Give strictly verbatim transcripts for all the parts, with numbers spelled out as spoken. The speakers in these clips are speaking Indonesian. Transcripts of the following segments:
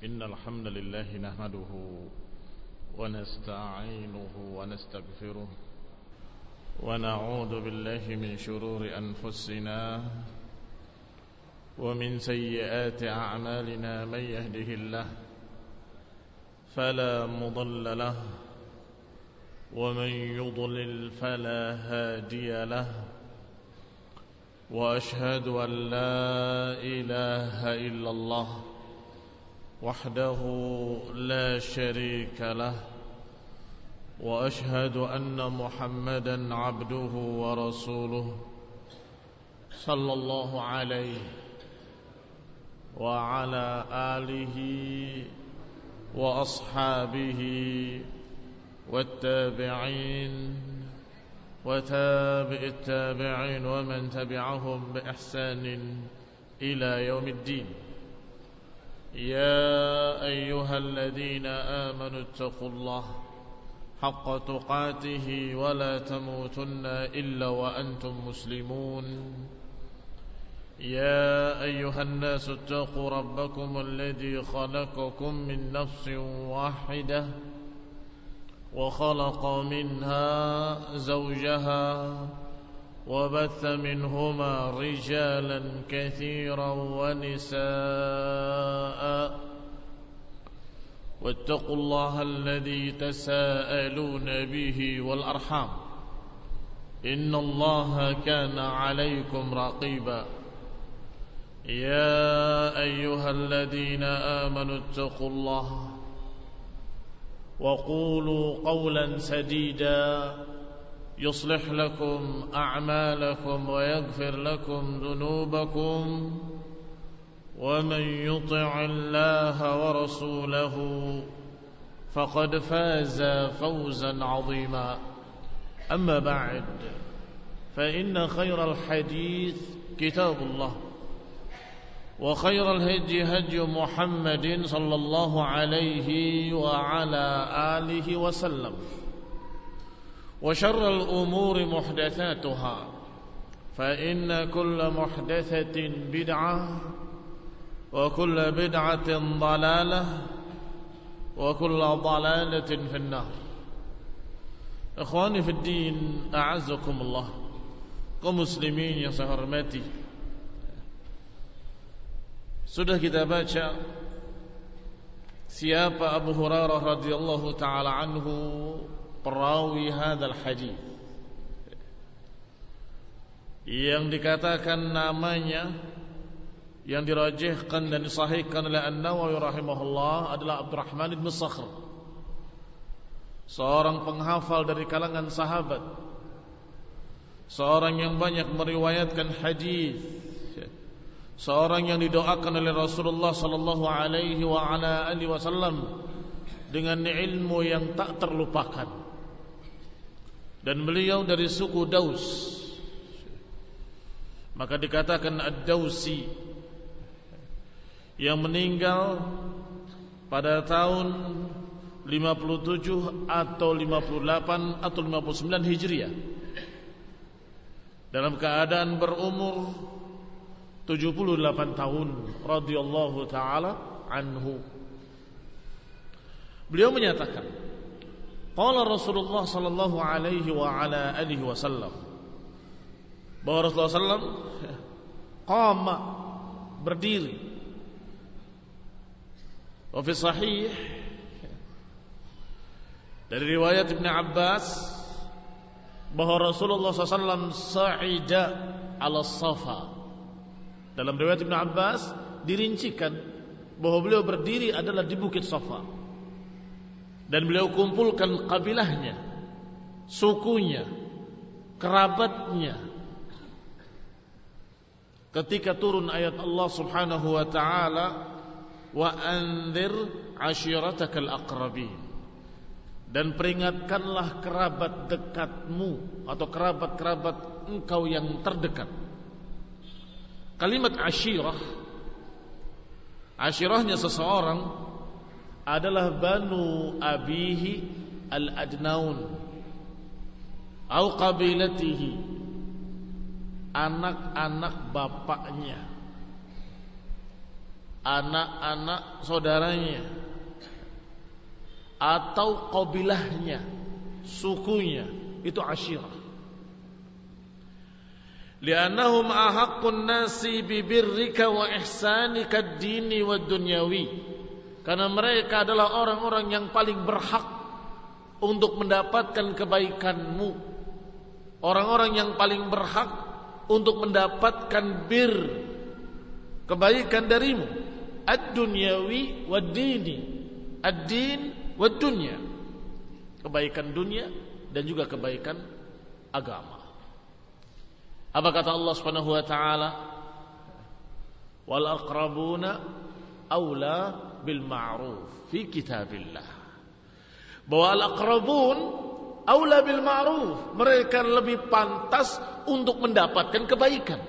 إن الحمد لله نحمده ونستعينه ونستغفره ونعوذ بالله من شرور أنفسنا ومن سيئات أعمالنا. من يهده الله فلا مضل له ومن يضلل فلا هادي له، وأشهد أن لا إله إلا الله وحده لا شريك له، وأشهد أن محمدا عبده ورسوله صلى الله عليه وعلى آله وأصحابه والتابعين وتابع التابعين ومن تبعهم بإحسان إلى يوم الدين. يا أيها الذين آمنوا اتقوا الله حق تقاته ولا تموتن إلا وأنتم مسلمون. يا أيها الناس اتقوا ربكم الذي خلقكم من نفس واحدة وخلق منها زوجها وبث منهما رجالا كثيرا ونساء، واتقوا الله الذي تساءلون به والأرحام إن الله كان عليكم رقيبا. يا أيها الذين آمنوا اتقوا الله وقولوا قولا سديدا يصلح لكم أعمالكم ويغفر لكم ذنوبكم، ومن يطع الله ورسوله فقد فاز فوزا عظيما. أما بعد، فإن خير الحديث كتاب الله، وخير الهدي هدي محمد صلى الله عليه وعلى آله وسلم، وشر الأمور محدثاتها، فإن كل محدثة بدعة وكل بدعة ضلالة وكل ضلالة في النار. Ikhwani fi din, a'azzakumullah, kaum muslimin yang saya hormati, sudah kita baca siapa Abu Hurairah radhiyallahu taala anhu, perawi hadzal hadis, yang dikatakan namanya yang dirajihkan dan disahihkan oleh An-Nawawi rahimahullah adalah Abdurrahman bin Sakhr, seorang penghafal dari kalangan sahabat, seorang yang banyak meriwayatkan hadis, seorang yang didoakan oleh Rasulullah sallallahu alaihi wa ala alihi wasallam dengan ilmu yang tak terlupakan. Dan beliau dari suku Daus, maka dikatakan Ad-Dausi, yang meninggal pada tahun lima puluh tujuh atau lima puluh delapan atau lima puluh sembilan Hijriah, dalam keadaan berumur tujuh puluh delapan tahun radhiyallahu taala anhu. Beliau menyatakan, qala Rasulullah sallallahu alaihi wa ala alihi wasallam, bahwa Rasulullah sallallahu alaihi wasallam qama, berdiri. Wa fi sahih, dari riwayat Ibn Abbas, bahwa Rasulullah sallallahu alaihi wasallam sa'ida ala safa. Dalam riwayat Ibn Abbas dirincikan bahwa beliau berdiri adalah di Bukit Safa, dan beliau kumpulkan kabilahnya, sukunya, kerabatnya, ketika turun ayat Allah subhanahu wa ta'ala, wa anzir ashiratakal aqrabin, dan peringatkanlah kerabat dekatmu atau kerabat-kerabat engkau yang terdekat. Kalimat ashirah, ashirahnya seseorang adalah banu abihi al-adnaun au qabilatihi, anak-anak bapaknya. anak-anak saudaranya atau qabilahnya, sukunya, itu ashirah. Li'annahum ahaqqun nasi bibirrika wa ihsanika ad-dini wad dunyawi. Karena mereka adalah orang-orang yang paling berhak untuk mendapatkan kebaikanmu. Orang-orang yang paling berhak untuk mendapatkan bir, kebaikan darimu. Ad-dunyawi wad-dini. Ad-din wad-dunya. Kebaikan dunia dan juga kebaikan agama. Apa kata Allah Subhanahu wa taala? Wal aqrabuna aula bil ma'ruf fi kitabillah. Bahwa al aqrabun aula bil ma'ruf, mereka lebih pantas untuk mendapatkan kebaikan.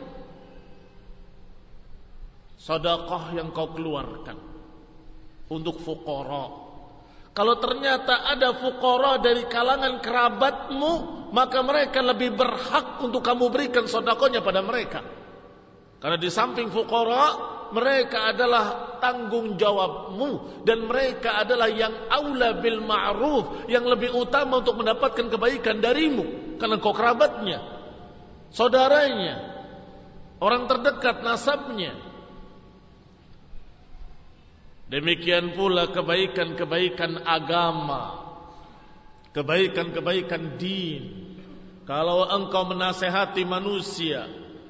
Sedekah yang kau keluarkan untuk fuqara. Kalau ternyata ada fuqara dari kalangan kerabatmu, maka mereka lebih berhak untuk kamu berikan sedekahnya pada mereka. Karena di samping fuqara, mereka adalah tanggung jawabmu dan mereka adalah yang aula bil ma'ruf, yang lebih utama untuk mendapatkan kebaikan darimu karena kau kerabatnya, saudaranya, orang terdekat, nasabnya. Demikian pula kebaikan-kebaikan agama, kebaikan-kebaikan din. Kalau engkau menasehati manusia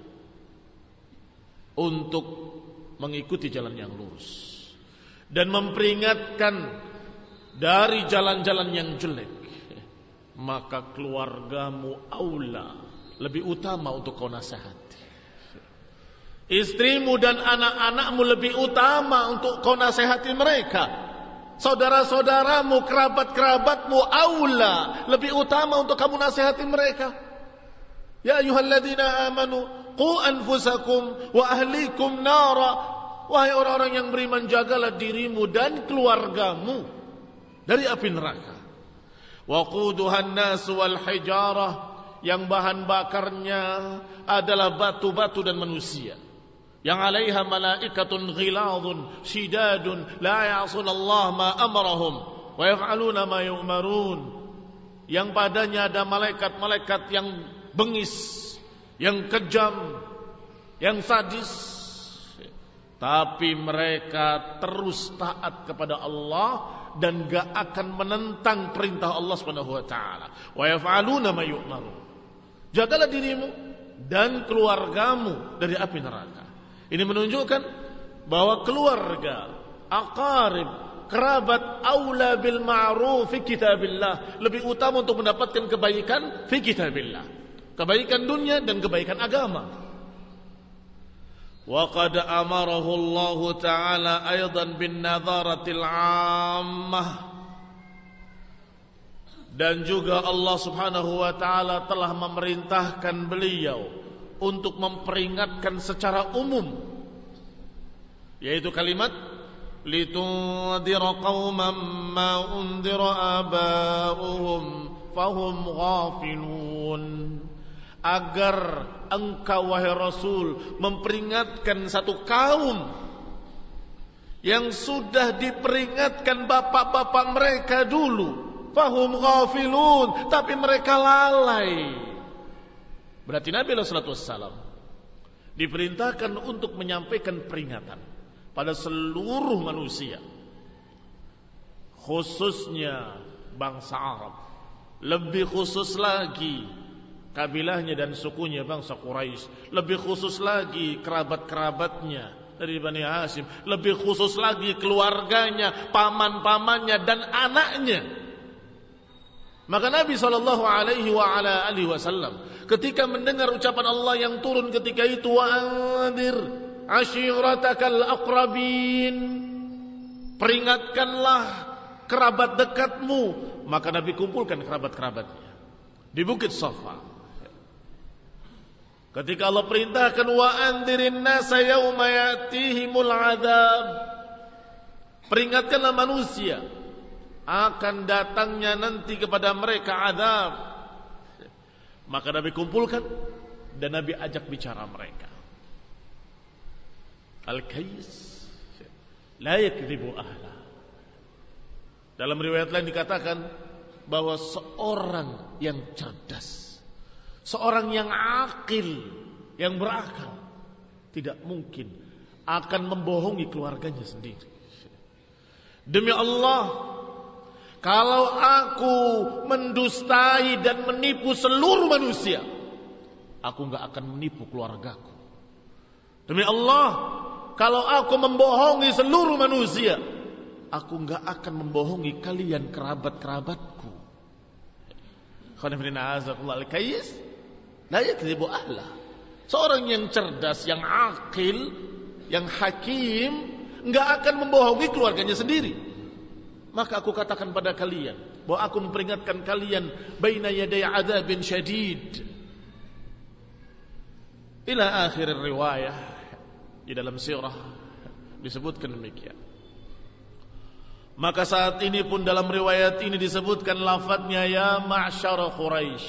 untuk mengikuti jalan yang lurus dan memperingatkan dari jalan-jalan yang jelek, maka keluargamu aula, lebih utama untuk kau nasihati. Istrimu dan anak-anakmu lebih utama untuk kau nasihati mereka. Saudara-saudaramu, kerabat-kerabatmu aula, lebih utama untuk kamu nasihati mereka. Ya ayyuhalladzina amanu qu anfusakum wa ahlikum nara. Wahai orang-orang yang beriman, jagalah dirimu dan keluargamu dari api neraka. Waquduhan nas wal hijarah, yang bahan bakarnya adalah batu-batu dan manusia. Yang alaiha malaikatun ghiladun shidadun la ya'sunallah ma amarahum wa yaf'aluna ma yu'marun. Yang padanya ada malaikat-malaikat yang bengis, yang kejam, yang sadis, tapi mereka terus taat kepada Allah dan gak akan menentang perintah Allah Subhanahu wa taala. Wa yaf'aluna ma yu'marun. Jagalah dirimu dan keluargamu dari api neraka. Ini menunjukkan bahwa keluarga, aqarib, kerabat aula bil ma'ruf fi kitabillah, lebih utama untuk mendapatkan kebaikan fi kitabillah, kebaikan dunia dan kebaikan agama. Wa qad amarahu Allah taala aidan bin nadharatil 'ammah, dan juga Allah Subhanahu wa taala telah memerintahkan beliau untuk memperingatkan secara umum, yaitu kalimat litundira qauman ma undira aba'uhum fahum ghafilun, agar engkau wahai Rasul memperingatkan satu kaum yang sudah diperingatkan bapak-bapak mereka dulu, fahum ghafilun, tapi mereka lalai. Berarti Nabi sallallahu alaihi wasallam diperintahkan untuk menyampaikan peringatan pada seluruh manusia, khususnya bangsa Arab, lebih khusus lagi kabilahnya dan sukunya bangsa Quraisy, lebih khusus lagi kerabat-kerabatnya dari Bani Hashim, lebih khusus lagi keluarganya, paman-pamannya dan anaknya. Maka Nabi sallallahu alaihi wa ala alihi wasallam ketika mendengar ucapan Allah yang turun ketika itu, wa anzir ashiratakal aqrabin, peringatkanlah kerabat dekatmu, maka Nabi kumpulkan kerabat-kerabatnya di Bukit Safa. Ketika Allah perintahkan wa anzirin nasa yauma yatihimul adzab, peringatkanlah manusia akan datangnya nanti kepada mereka azab, maka Nabi kumpulkan dan Nabi ajak bicara mereka. Al-Kais, la yakdzibu ahla. Dalam riwayat lain dikatakan bahwa seorang yang cerdas, seorang yang akil, yang berakal, tidak mungkin akan membohongi keluarganya sendiri. Demi Allah, kalau aku mendustai dan menipu seluruh manusia, aku gak akan menipu keluargaku. Demi Allah, kalau aku membohongi seluruh manusia, aku gak akan membohongi kalian kerabat-kerabatku. La yakdzibu ahla. Seorang yang cerdas, yang akil, yang hakim, gak akan membohongi keluarganya sendiri. Maka aku katakan pada kalian bahwa aku memperingatkan kalian baina yaday adzabin syadid. Ila akhir riwayah, di dalam sirah disebutkan demikian. Maka saat ini pun dalam riwayat ini disebutkan lafadznya ya ma'syara Quraisy.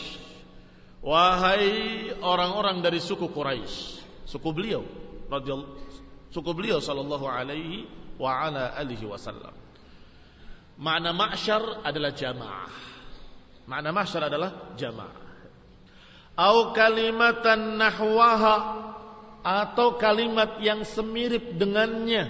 Wahai orang-orang dari suku Quraisy, suku beliau radhiyallahu suku beliau sallallahu alaihi wa ala alihi wasallam. Makna ma'syar adalah jamaah. Makna ma'syar adalah jamaah. Au kalimatan nahwaha, atau kalimat yang semirip dengannya.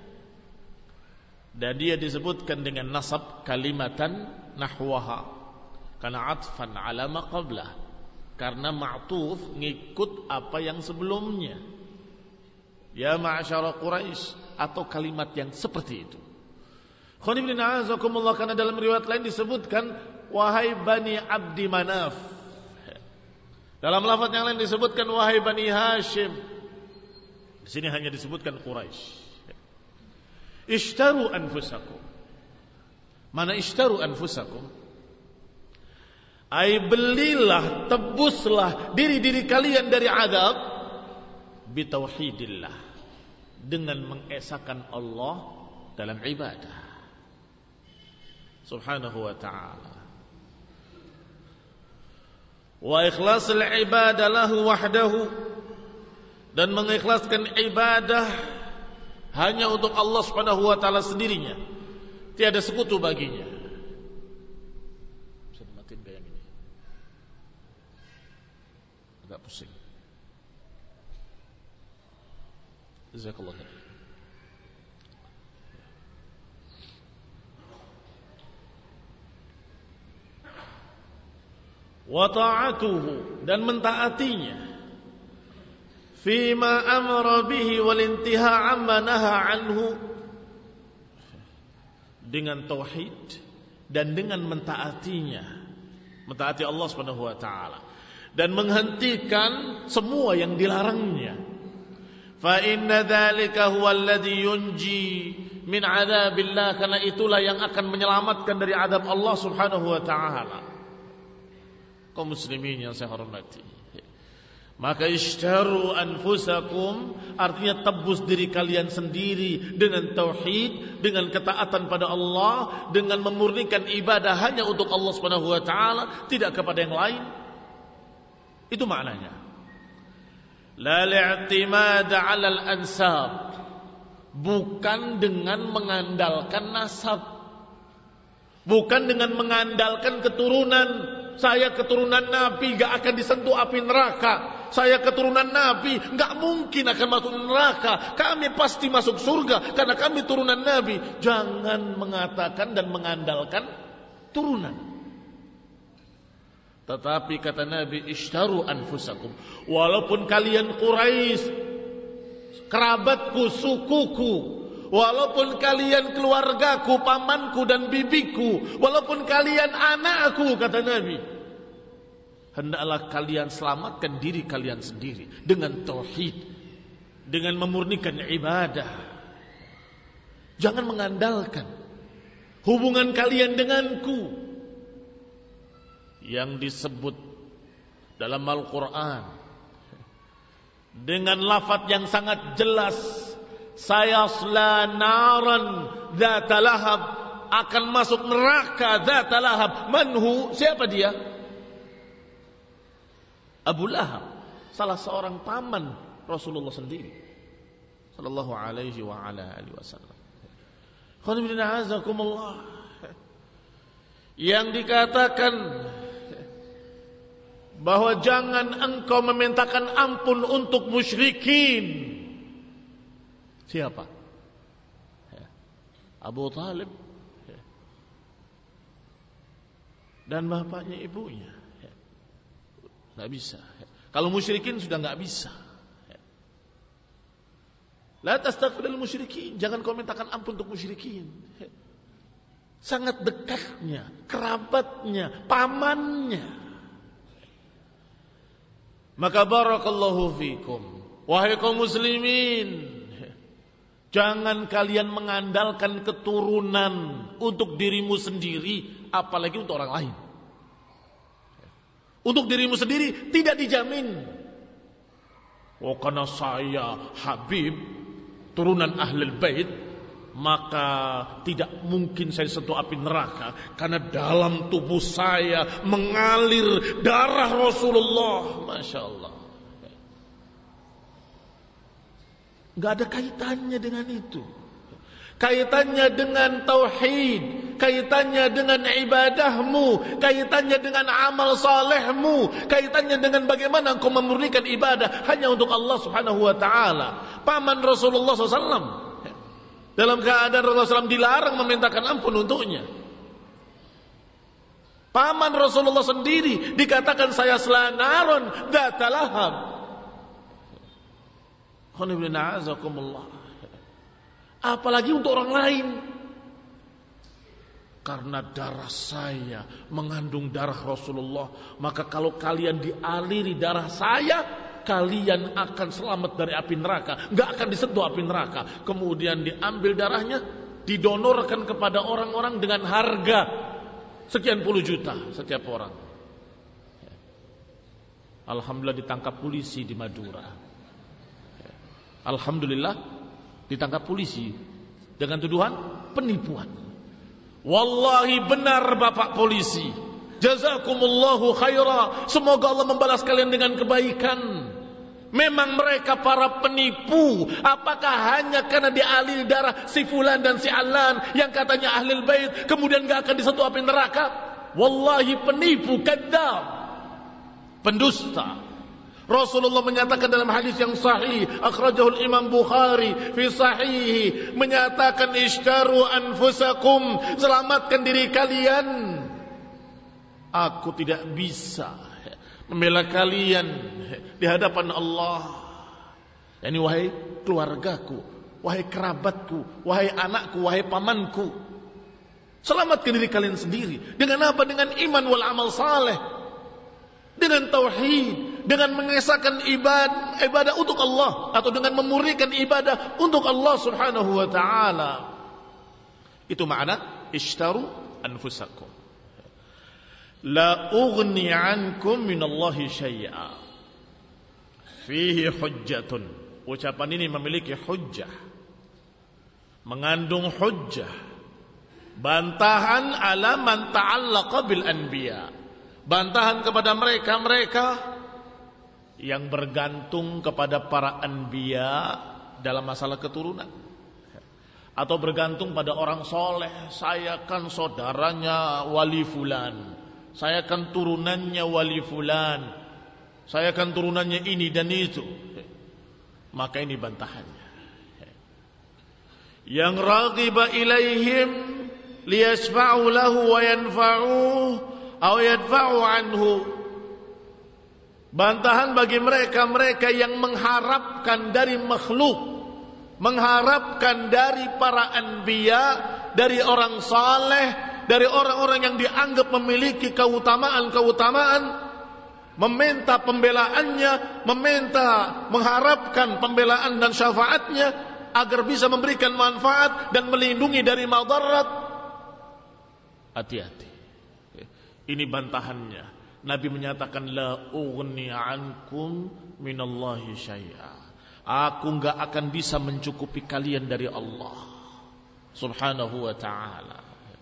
Dan dia disebutkan dengan nasab kalimatan nahwaha karena atfan ala ma qablah, karena ma'tuf ngikut apa yang sebelumnya. Ya ma'syara Quraisy, atau kalimat yang seperti itu. Khonibina azakumullah, karena dalam riwayat lain disebutkan wahai Bani Abdi Manaf. Dalam lafaz yang lain disebutkan wahai Bani Hashim. Di sini hanya disebutkan Quraisy. Ishtaru anfusakum. Mana ishtaru anfusakum? Ai belilah, tebuslah diri-diri kalian dari azab bitauhidillah, dengan mengesahkan Allah dalam ibadah subhanahu wa ta'ala, wa ikhlasul ibadah lahu wahdahu, dan mengikhlaskan ibadah hanya untuk Allah subhanahu wa ta'ala sendirinya, tiada sekutu baginya. Bisa dimatiin gak yang ini? Agak pusing. Jazakallah khair. Wa ta'atuhu, dan mentaatinya, fima amara bihi wal intiha amma naha anhu, dengan tauhid dan dengan mentaatinya, mentaati Allah Subhanahu wa taala, dan menghentikan semua yang dilarangnya. Fa inna dzalika huwa alladhi yunji min adzabillah, karena itulah yang akan menyelamatkan dari azab Allah Subhanahu wa taala. Kaum muslimin yang saya hormati, maka ishtaru anfusakum artinya tebus diri kalian sendiri dengan tauhid, dengan ketaatan pada Allah, dengan memurnikan ibadah hanya untuk Allah Subhanahu wa taala, tidak kepada yang lain. Itu maknanya. La li'timad 'ala al-ansab, bukan dengan mengandalkan nasab, bukan dengan mengandalkan keturunan. Saya keturunan Nabi, gak akan disentuh api neraka. Saya keturunan Nabi, gak mungkin akan masuk neraka. Kami pasti masuk surga karena kami turunan Nabi. Jangan mengatakan dan mengandalkan turunan. Tetapi kata Nabi, ishtaru anfusakum, walaupun kalian Quraisy, kerabatku, sukuku, walaupun kalian keluargaku, pamanku dan bibiku, walaupun kalian anakku, kata Nabi, hendaklah kalian selamatkan diri kalian sendiri dengan tauhid, dengan memurnikan ibadah. Jangan mengandalkan hubungan kalian denganku yang disebut dalam Al-Quran dengan lafaz yang sangat jelas, sayasla naran dzata lahab, akan masuk neraka dzata lahab. Manhu, siapa dia? Abu Lahab, salah seorang paman Rasulullah sendiri sallallahu alaihi wa ala alihi wasallam. Yang dikatakan bahwa jangan engkau memintakan ampun untuk musyrikin. Siapa? Abu Talib dan bapaknya ibunya. Tidak bisa. Kalau musyrikin sudah tidak bisa. La tastaghfirul musyrikin, jangan kau mintakan ampun untuk musyrikin. Sangat dekatnya, kerabatnya, pamannya. Maka barakallahu fikum, wahai kaum muslimin, jangan kalian mengandalkan keturunan untuk dirimu sendiri, apalagi untuk orang lain. Untuk dirimu sendiri tidak dijamin. Oh, karena saya Habib, turunan Ahlul Bait, maka tidak mungkin saya sentuh api neraka, karena dalam tubuh saya mengalir darah Rasulullah. Masya Allah. Gak ada kaitannya dengan itu. Kaitannya dengan tauhid, kaitannya dengan ibadahmu, kaitannya dengan amal salehmu, kaitannya dengan bagaimana engkau memurnikan ibadah hanya untuk Allah Subhanahu wa taala. Paman Rasulullah shallallahu alaihi wasallam dalam keadaan Rasulullah shallallahu alaihi wasallam dilarang memintakan ampun untuknya. Paman Rasulullah sendiri dikatakan saya selanaron dzata lahab. Apalagi untuk orang lain. Karena darah saya mengandung darah Rasulullah, maka kalau kalian dialiri darah saya, kalian akan selamat dari api neraka, gak akan disentuh api neraka. Kemudian diambil darahnya, didonorkan kepada orang-orang dengan harga sekian puluh juta setiap orang. Alhamdulillah ditangkap polisi di Madura. Alhamdulillah ditangkap polisi dengan tuduhan penipuan. Wallahi benar Bapak polisi, jazakumullahu khaira, semoga Allah membalas kalian dengan kebaikan. Memang mereka para penipu. Apakah hanya karena dialiri darah si fulan dan si alan yang katanya Ahlul Bait kemudian gak akan disentuh api neraka? Wallahi penipu, kadzdzab, pendusta. Rasulullah menyatakan dalam hadis yang sahih, akhrajahul Imam Bukhari fi sahihi, menyatakan ishtaru anfusakum, selamatkan diri kalian. Aku tidak bisa membela kalian di hadapan Allah. Yani wahai keluargaku, wahai kerabatku, wahai anakku, wahai pamanku, selamatkan diri kalian sendiri. Dengan apa? Dengan iman wal amal saleh, dengan tauhid, dengan mengesahkan ibadah, ibadah untuk Allah, atau dengan memurnikan ibadah untuk Allah Subhanahu wa taala. Itu makna ishtaru anfusakum. La ughni ankum minallahi syai'a. Fihi hujjatun. Ucapan ini memiliki hujjah, mengandung hujjah, bantahan ala man ta'allaqa bil anbiya, bantahan kepada mereka-mereka yang bergantung kepada para anbiya dalam masalah keturunan, atau bergantung pada orang soleh. Saya kan saudaranya wali fulan, saya kan turunannya wali fulan, saya kan turunannya ini dan itu. Maka ini bantahannya. Yang raghiba ilaihim liyashfa'u lahu wa yanfa'uhu aw yadfa'u anhu. Bantahan bagi mereka-mereka yang mengharapkan dari makhluk, mengharapkan dari para anbiya, dari orang saleh, dari orang-orang yang dianggap memiliki keutamaan-keutamaan, meminta pembelaannya, meminta, mengharapkan pembelaan dan syafaatnya agar bisa memberikan manfaat dan melindungi dari madarat. Hati-hati. Ini bantahannya. Nabi menyatakan la ughni ankum minallahi syai'a. Aku enggak akan bisa mencukupi kalian dari Allah Subhanahu wa ta'ala.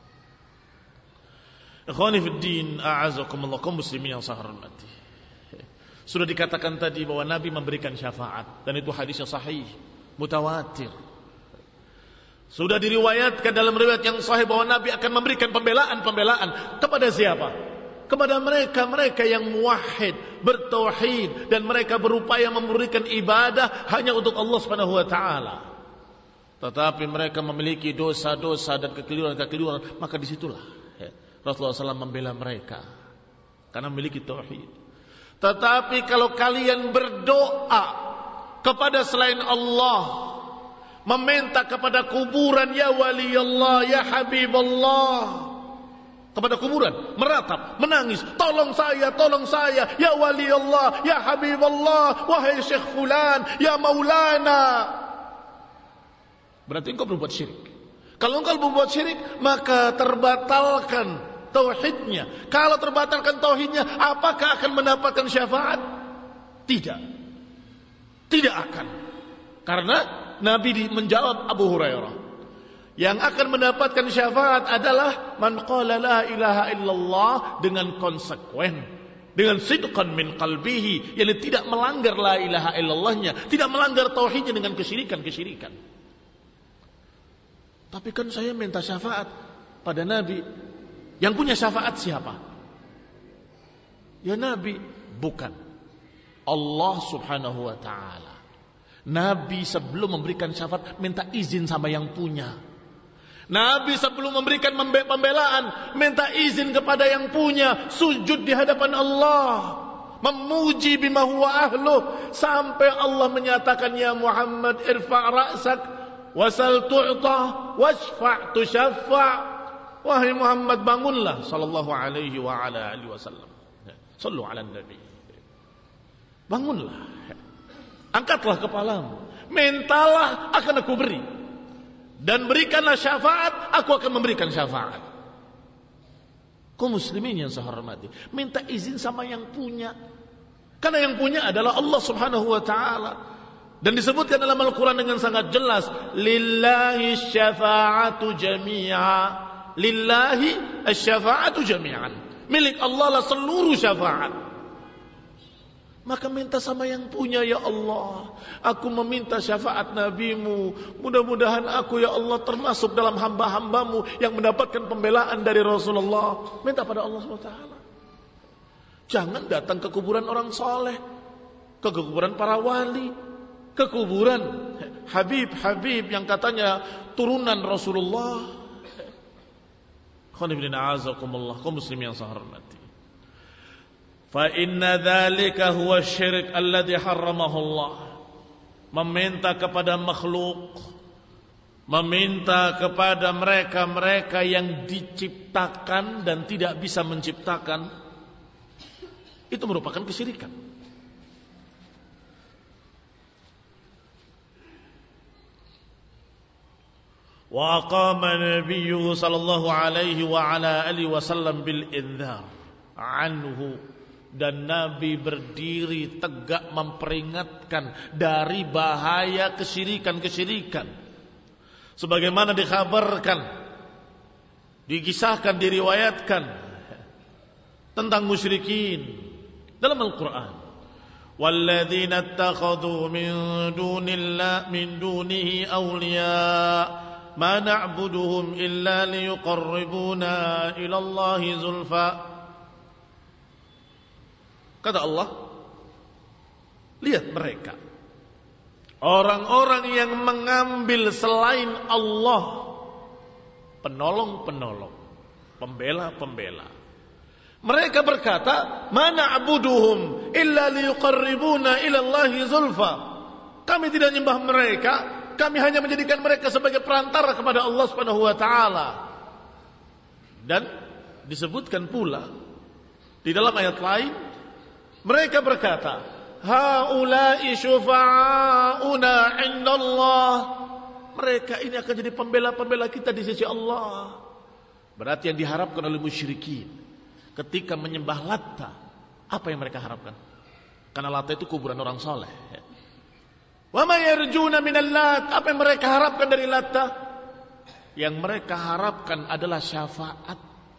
Ikhwani fid din, a'azakumullah, kaum muslimin yang saya hormati. Sudah dikatakan tadi bahwa Nabi memberikan syafaat, dan itu hadis yang sahih, mutawatir. Sudah diriwayatkan dalam riwayat yang sahih bahwa Nabi akan memberikan pembelaan-pembelaan kepada siapa? Kepada mereka-mereka yang muwahhid, bertauhid, dan mereka berupaya memberikan ibadah hanya untuk Allah Subhanahu wa taala. Tetapi mereka memiliki dosa-dosa dan kekeliruan-kekeliruan, maka disitulah ya, Rasulullah shallallahu alaihi wasallam membela mereka karena memiliki tauhid. Tetapi kalau kalian berdoa kepada selain Allah, meminta kepada kuburan, ya wali Allah, ya habib Allah, kepada kuburan, meratap, menangis, tolong saya, tolong saya, ya wali Allah, ya habib Allah, wahai syekh fulan, ya maulana, berarti engkau berbuat syirik. Kalau engkau berbuat syirik, maka terbatalkan tauhidnya. Kalau terbatalkan tauhidnya, apakah akan mendapatkan syafaat? Tidak. Tidak akan. Karena Nabi menjawab Abu Hurairah, yang akan mendapatkan syafaat adalah man qala la ilaha illallah dengan konsekuen, dengan sidqan min qalbihi, yang tidak melanggar la ilaha illallahnya, tidak melanggar tauhidnya dengan kesyirikan-kesyirikan. Tapi kan saya minta syafaat pada Nabi. Yang punya syafaat siapa? Ya Nabi, bukan. Allah Subhanahu wa taala. Nabi sebelum memberikan syafaat minta izin sama yang punya. Nabi sebelum memberikan pembelaan minta izin kepada yang punya, sujud di hadapan Allah, memuji bima huwa ahluh, sampai Allah menyatakan, ya Muhammad irfa' ra'sak wasal tu'ta washfa' tushaffa'. Wahai Muhammad, bangunlah sallallahu alaihi wa ala alihi wasallam. Sallu ala nabi. Bangunlah. Angkatlah kepalamu, mintalah akan aku beri, dan berikanlah syafaat, aku akan memberikan syafaat. Kaum muslimin yang saya hormati, minta izin sama yang punya, karena yang punya adalah Allah Subhanahu wa taala. Dan disebutkan dalam Al-Quran dengan sangat jelas, lillahi syafa'atu jami'a, lillahi syafa'atu jami'an, milik Allah lah seluruh syafaat. Maka minta sama yang punya, ya Allah, aku meminta syafaat Nabimu, mudah-mudahan aku ya Allah termasuk dalam hamba-hambamu yang mendapatkan pembelaan dari Rasulullah. Minta pada Allah subhanahu wa taala. Jangan datang ke kuburan orang soleh, ke kuburan para wali, ke kuburan Habib-Habib yang katanya turunan Rasulullah. Khonibina azakumullah, kaum muslimin yang saya hormati. Fa inna dzalika huwa syirik alladzi harramahu Allah. Meminta kepada makhluk, meminta kepada mereka-mereka yang diciptakan dan tidak bisa menciptakan, itu merupakan kesyirikan. Wa aqama nabiyyu sallallahu alaihi wa ala alihi wasallam bil indzar anhu, dan Nabi berdiri tegak memperingatkan dari bahaya kesyirikan-kesyirikan, sebagaimana dikhabarkan, dikisahkan, diriwayatkan tentang musyrikin dalam Al-Quran. Walladzina ittakhadhu min dunillahi min dunihi awliya ma na'buduhum illa liyuqarribuna ila Allahi zulfa. Kata Allah, lihat mereka, orang-orang yang mengambil selain Allah penolong-penolong, pembela-pembela. Mereka berkata, mana abuduhum illa liyuqarribuna ila Allahi zulfa. Kami tidak menyembah mereka, kami hanya menjadikan mereka sebagai perantara kepada Allah Subhanahu wa taala. Dan disebutkan pula di dalam ayat lain, mereka berkata, haula'i syufa'auna 'indallah. Mereka ini akan jadi pembela-pembela kita di sisi Allah. Berarti yang diharapkan oleh musyrikin ketika menyembah Latta, apa yang mereka harapkan? Karena Latta itu kuburan orang soleh. Wa ma yarjuna minal Lat, apa yang mereka harapkan dari Latta? Yang mereka harapkan adalah syafaat.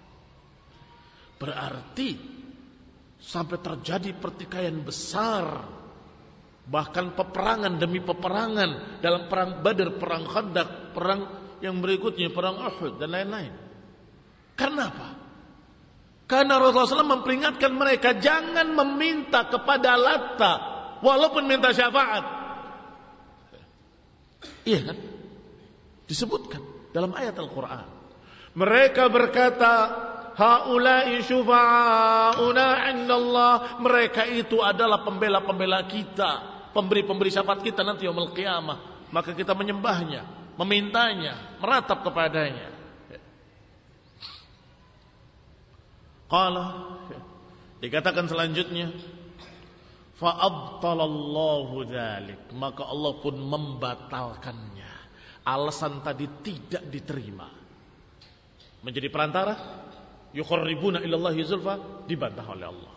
Berarti sampai terjadi pertikaian besar, bahkan peperangan demi peperangan dalam perang Badar, perang Khandaq, perang yang berikutnya perang Uhud dan lain-lain. Karena apa? Karena Rasulullah shallallahu alaihi wasallam memperingatkan mereka jangan meminta kepada Latta walaupun minta syafaat. Iya kan? Disebutkan dalam ayat Al-Quran. Mereka berkata, haula'i syufa'auna 'indallah. Mereka itu adalah pembela-pembela kita, pemberi-pemberi syafaat kita nanti yaumul qiyamah. Maka kita menyembahnya, memintanya, meratap kepadanya. Qala, dikatakan selanjutnya, fa'abtalallahu dzalik, maka Allah pun membatalkannya. Alasan tadi tidak diterima, menjadi perantara, yuqarribuna ilallahi zulfa, dibantah oleh Allah.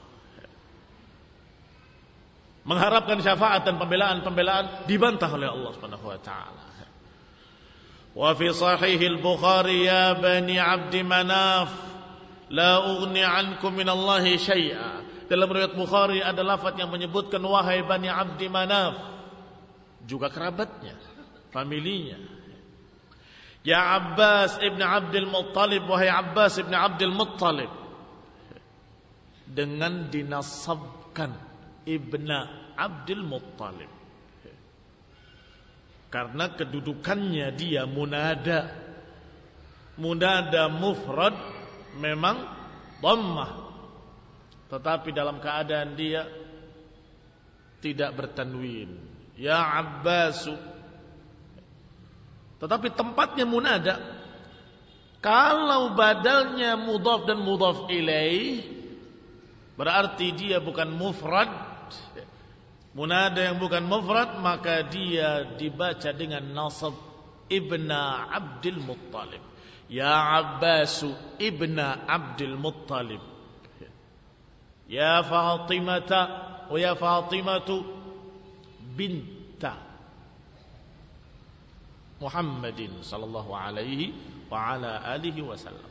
Mengharapkan syafaat dan pembelaan-pembelaan dibantah oleh Allah Subhanahu wa taala. Wa fi sahih al-Bukhari ya bani Abd Manaf la ughni ankum minallahi syai'a. Dalam riwayat Bukhari ada lafaz yang menyebutkan wahai bani Abd Manaf, juga kerabatnya, familinya. Ya Abbas ibn Abdul Muttalib, wahai Abbas ibn Abdul Muttalib, dengan dinasabkan ibna Abdul Muttalib, karena kedudukannya dia munada. Munada mufrad memang dhammah, tetapi dalam keadaan dia tidak bertanwin, ya Abbasu. Tetapi tempatnya munada. Kalau badalnya mudhaf dan mudhaf ilaih, berarti dia bukan mufrad. Munada yang bukan mufrad, maka dia dibaca dengan nasab ibna Abdul Muttalib. Ya Abbasu ibna Abdul Muttalib. Ya Fatimata wa ya Fatimatu binta Muhammadin sallallahu alaihi wa ala alihi wasallam.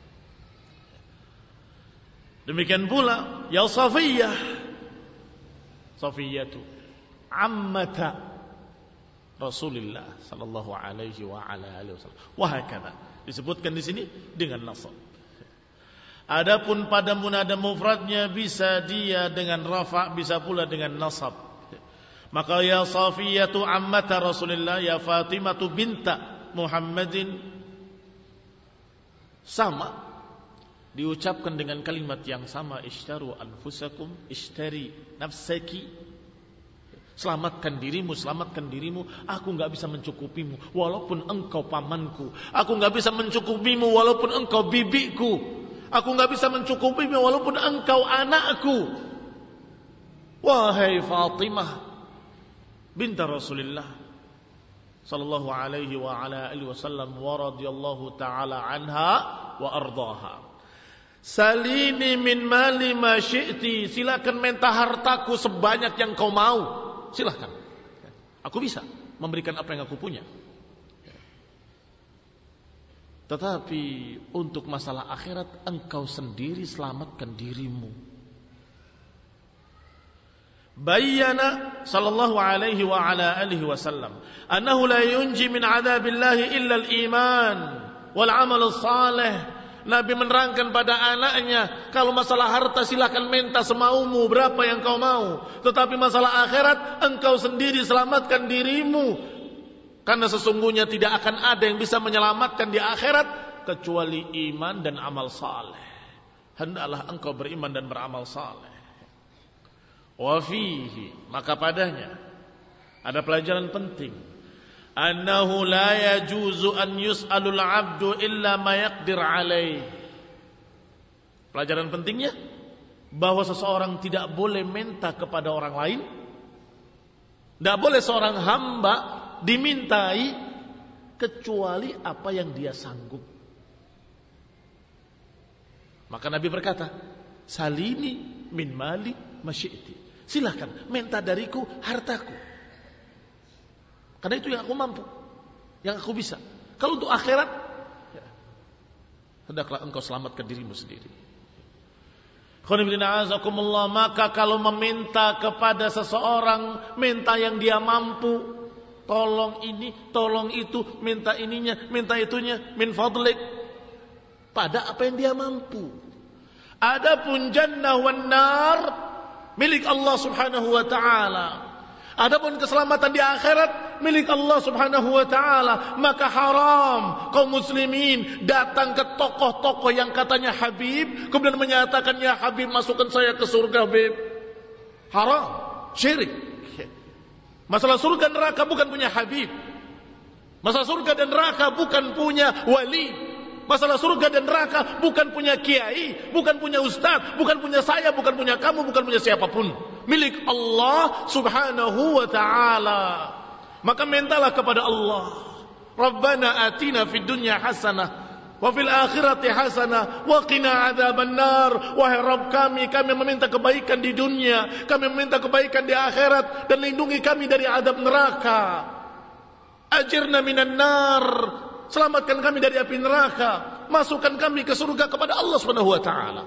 Demikian pula ya Safiyah, Safiyatu ammata Rasulullah sallallahu alaihi wa ala alihi wasallam. Wa hakadha, disebutkan di sini dengan nasab. Adapun pada munada mufradnya bisa dia dengan rafa, bisa pula dengan nasab. Maka ya Safiyatu ammata Rasulillah, ya Fatimatu binta Muhammadin, sama diucapkan dengan kalimat yang sama, ishtaru anfusakum, ishtari nafsaki, selamatkan dirimu, selamatkan dirimu. Aku enggak bisa mencukupimu walaupun engkau pamanku. Aku enggak bisa mencukupimu walaupun engkau bibiku. Aku enggak bisa mencukupimu walaupun engkau anakku. Wahai Fatimah binta Rasulullah sallallahu alaihi wa ala alihi wasallam wa radhiyallahu ta'ala anha wa ardaha, salini min mali ma syi'ti, silakan minta hartaku sebanyak yang kau mau, silakan. Aku bisa memberikan apa yang aku punya. Tetapi untuk masalah akhirat engkau sendiri selamatkan dirimu. Bayyana sallallahu alaihi wa ala alihi wasallam annahu la yunji min adzabillahi illa al-iman wal amal salih. Nabi menerangkan pada anaknya, kalau masalah harta silakan minta semaumu, berapa yang kau mau, tetapi masalah akhirat engkau sendiri selamatkan dirimu, karena sesungguhnya tidak akan ada yang bisa menyelamatkan di akhirat kecuali iman dan amal saleh. Hendaklah engkau beriman dan beramal saleh. Wa fihi, maka padanya ada pelajaran penting, annahu la yajuzu an yus'alul 'abdu illa ma yaqdir 'alaih. Pelajaran pentingnya bahwa seseorang tidak boleh minta kepada orang lain, tidak boleh seorang hamba dimintai kecuali apa yang dia sanggup. Maka Nabi berkata, salini min mali masyi'ti, silahkan minta dariku hartaku, karena itu yang aku mampu, yang aku bisa. Kalau untuk akhirat, ya, hendaklah engkau selamatkan dirimu sendiri. Maka kalau meminta kepada seseorang, minta yang dia mampu, tolong ini, tolong itu, minta ininya, minta itunya, min fadlik, pada apa yang dia mampu. Adapun jannah wan nar milik Allah Subhanahu wa taala. Adapun keselamatan di akhirat milik Allah Subhanahu wa taala. Maka haram kaum muslimin datang ke tokoh-tokoh yang katanya Habib kemudian menyatakan, ya Habib masukkan saya ke surga, Habib. Haram, syirik. Masalah surga dan neraka bukan punya Habib. Masalah surga dan neraka bukan punya wali. Masalah surga dan neraka bukan punya kiai, bukan punya ustaz, bukan punya saya, bukan punya kamu, bukan punya siapapun. Milik Allah Subhanahu wa ta'ala. Maka mintalah kepada Allah, Rabbana atina fid dunya hasanah wa fil akhirati hasanah wa qina adzaban nar. Wahai Rabb kami, kami meminta kebaikan di dunia, kami meminta kebaikan di akhirat, dan lindungi kami dari azab neraka. Ajirna minan nar, selamatkan kami dari api neraka, masukkan kami ke surga kepada Allah Subhanahu wa taala.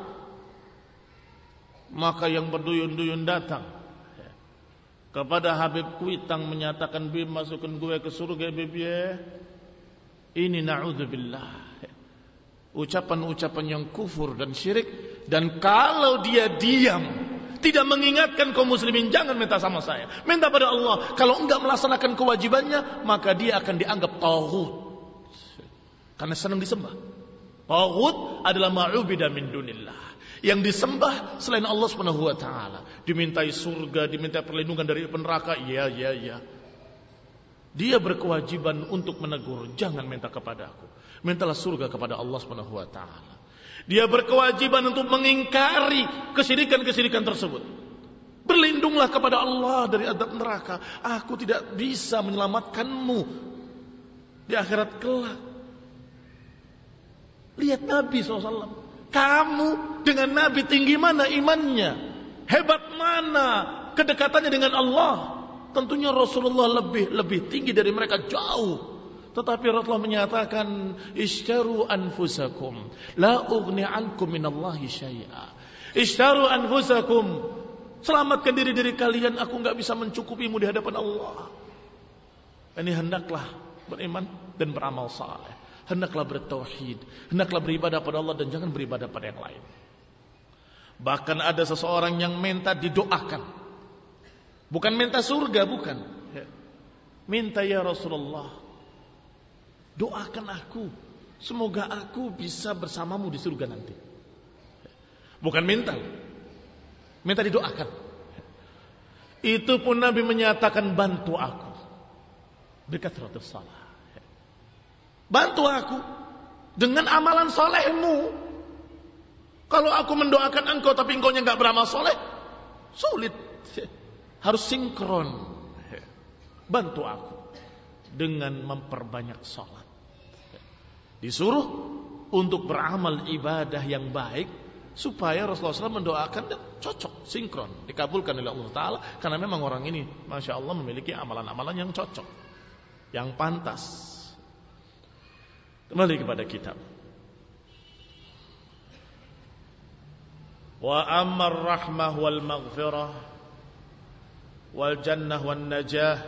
Maka yang berduyun-duyun datang kepada Habib Kuitang menyatakan, Bib masukkan gue ke surga, Bib ya. Ini na'udzubillah, ucapan-ucapan yang kufur dan syirik. Dan kalau dia diam, tidak mengingatkan kaum muslimin, jangan minta sama saya, minta pada Allah. Kalau enggak melaksanakan kewajibannya, maka dia akan dianggap taghut, karena senang disembah. Taghut adalah ma'ubida min dunillah, yang disembah selain Allah Subhanahu wa taala. Dimintai surga, dimintai perlindungan dari neraka, iya iya iya. Dia berkewajiban untuk menegur, jangan minta kepada aku, mintalah surga kepada Allah Subhanahu wa taala. Dia berkewajiban untuk mengingkari kesyirikan-kesyirikan tersebut. Berlindunglah kepada Allah dari azab neraka. Aku tidak bisa menyelamatkanmu di akhirat kelak. Lihat Nabi shallallahu alaihi wasallam. Kamu dengan Nabi tinggi mana imannya? Hebat mana kedekatannya dengan Allah? Tentunya Rasulullah lebih lebih tinggi dari mereka jauh. Tetapi Rasulullah menyatakan, Ishtaru anfusakum la ughni ankum minallahi syai'a. Ishtaru anfusakum, selamatkan diri-diri kalian, aku enggak bisa mencukupimu di hadapan Allah. Ini hendaklah beriman dan beramal saleh. Hendaklah bertauhid, hendaklah beribadah pada Allah dan jangan beribadah pada yang lain. Bahkan ada seseorang yang minta didoakan. Bukan minta surga, bukan. Minta, ya Rasulullah, doakan aku, semoga aku bisa bersamamu di surga nanti. Bukan minta, minta didoakan. Itu pun Nabi menyatakan, bantu aku bikathratis shalah. Bantu aku dengan amalan solehmu. Kalau aku mendoakan engkau tapi engkaunya enggak beramal soleh, sulit. Harus sinkron. Bantu aku dengan memperbanyak sholat. Disuruh untuk beramal ibadah yang baik, supaya Rasulullah shallallahu alaihi wasallam mendoakan dan cocok, sinkron, dikabulkan oleh Allah Ta'ala. Karena memang orang ini Masya Allah memiliki amalan-amalan yang cocok, yang pantas. Kembali kepada kitab. Wa ammar rahmah wal maghfirah wal jannah wan najah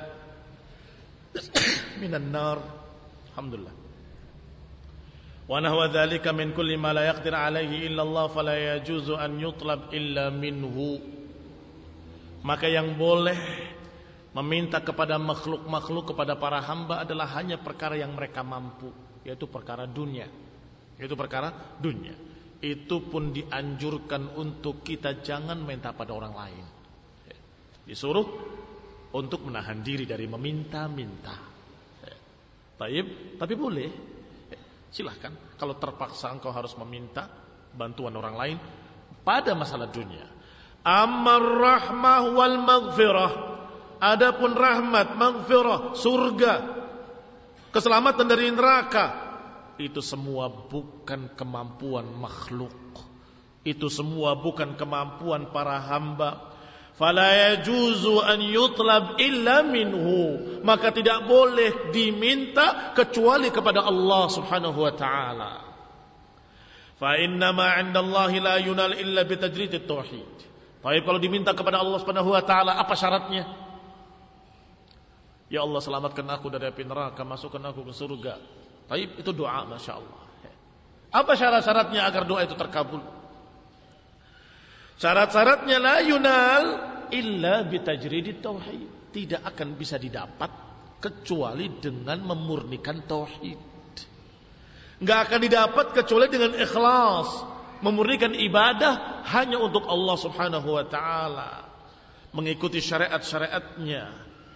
minan nar. Alhamdulillah. Wa nahwa dzalika min kulli ma la yaqdir alaihi illa Allah fala yajuzu an yutlab illa minhu. Maka yang boleh meminta kepada makhluk-makhluk, kepada para hamba adalah hanya perkara yang mereka mampu, yaitu perkara dunia. Yaitu perkara dunia. Itu pun dianjurkan untuk kita jangan minta pada orang lain. Disuruh untuk menahan diri dari meminta-minta. Taib, tapi boleh. Silahkan. Kalau terpaksa engkau harus meminta bantuan orang lain pada masalah dunia. Ammar rahmah wal maghfirah. Adapun rahmat, maghfirah, surga, keselamatan dari neraka, itu semua bukan kemampuan makhluk. Itu semua bukan kemampuan para hamba. Fala yajuzu an yutlab illa minhu. Maka tidak boleh diminta kecuali kepada Allah Subhanahu wa taala. Fa inna ma 'indallahi la yunal illa bitajridit tauhid. Tapi kalau diminta kepada Allah Subhanahu wa taala, apa syaratnya? Ya Allah, selamatkan aku dari api neraka, masukkan aku ke surga. Taib, itu doa, Masya Allah. Apa syarat-syaratnya agar doa itu terkabul? Syarat-syaratnya la yunal illa bitajridit tauhid. Tidak akan bisa didapat kecuali dengan memurnikan tauhid. Enggak akan didapat kecuali dengan ikhlas, memurnikan ibadah hanya untuk Allah Subhanahu wa taala, mengikuti syariat-syariatnya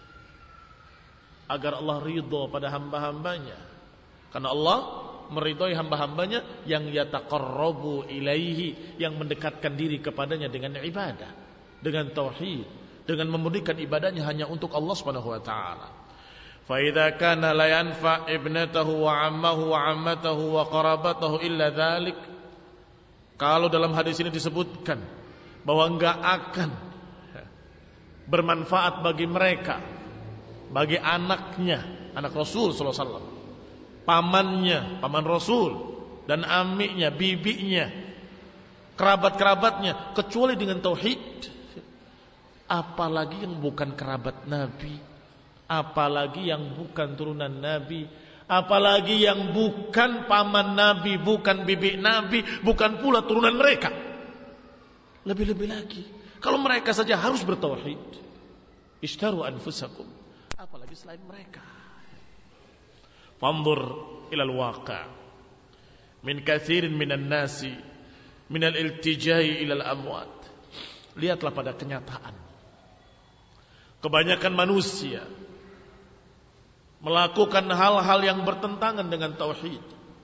agar Allah ridho pada hamba-hambanya. Karena Allah meridhoi hamba-hambanya yang yataqarrabu ilaihi, yang mendekatkan diri kepadanya dengan ibadah, dengan tauhid, dengan memurnikan ibadahnya hanya untuk Allah Subhanahu wa taala. Fa idza kana la yanfa ibnatahu wa ammahu wa ammatahu wa qarabatahu illa dzalik. Kalau dalam hadis ini disebutkan bahwa enggak akan bermanfaat bagi mereka, bagi anaknya, anak Rasul sallallahu alaihi wasallam, pamannya, paman Rasul, dan amiknya, bibinya, kerabat-kerabatnya, kecuali dengan tauhid. Apalagi yang bukan kerabat Nabi, apalagi yang bukan turunan Nabi, apalagi yang bukan paman Nabi, bukan bibi Nabi, bukan pula turunan mereka. Lebih-lebih lagi kalau mereka saja harus bertauhid, ishtaru anfusakum, apalagi selain mereka. Fanzur ilal waqi' min katsirin minan nasi minal iltijai ilal amwat. Lihatlah pada kenyataan, kebanyakan manusia melakukan hal-hal yang bertentangan dengan tauhid.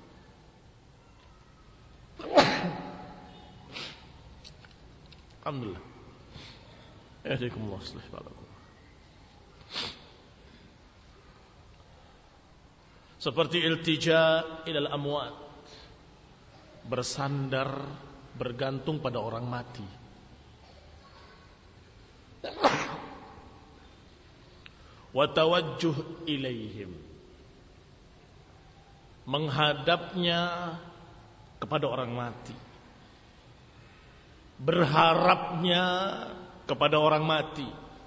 Alhamdulillah. Yahdikumullah aslih balakum. Seperti iltija ilal amwat, bersandar, bergantung pada orang mati. Wa tawajjuh ilaihim, menghadapnya kepada orang mati, berharapnya kepada orang mati,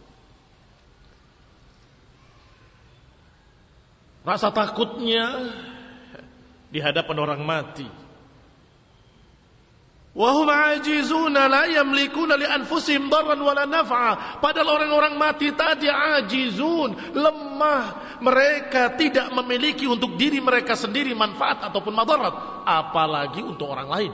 rasa takutnya di hadapan orang mati. Wa hum ajizuna la yamlikuna li anfusihim darran wala naf'a. Padahal orang-orang mati tadi ajizun, lemah. Mereka tidak memiliki untuk diri mereka sendiri manfaat ataupun madarat, apalagi untuk orang lain.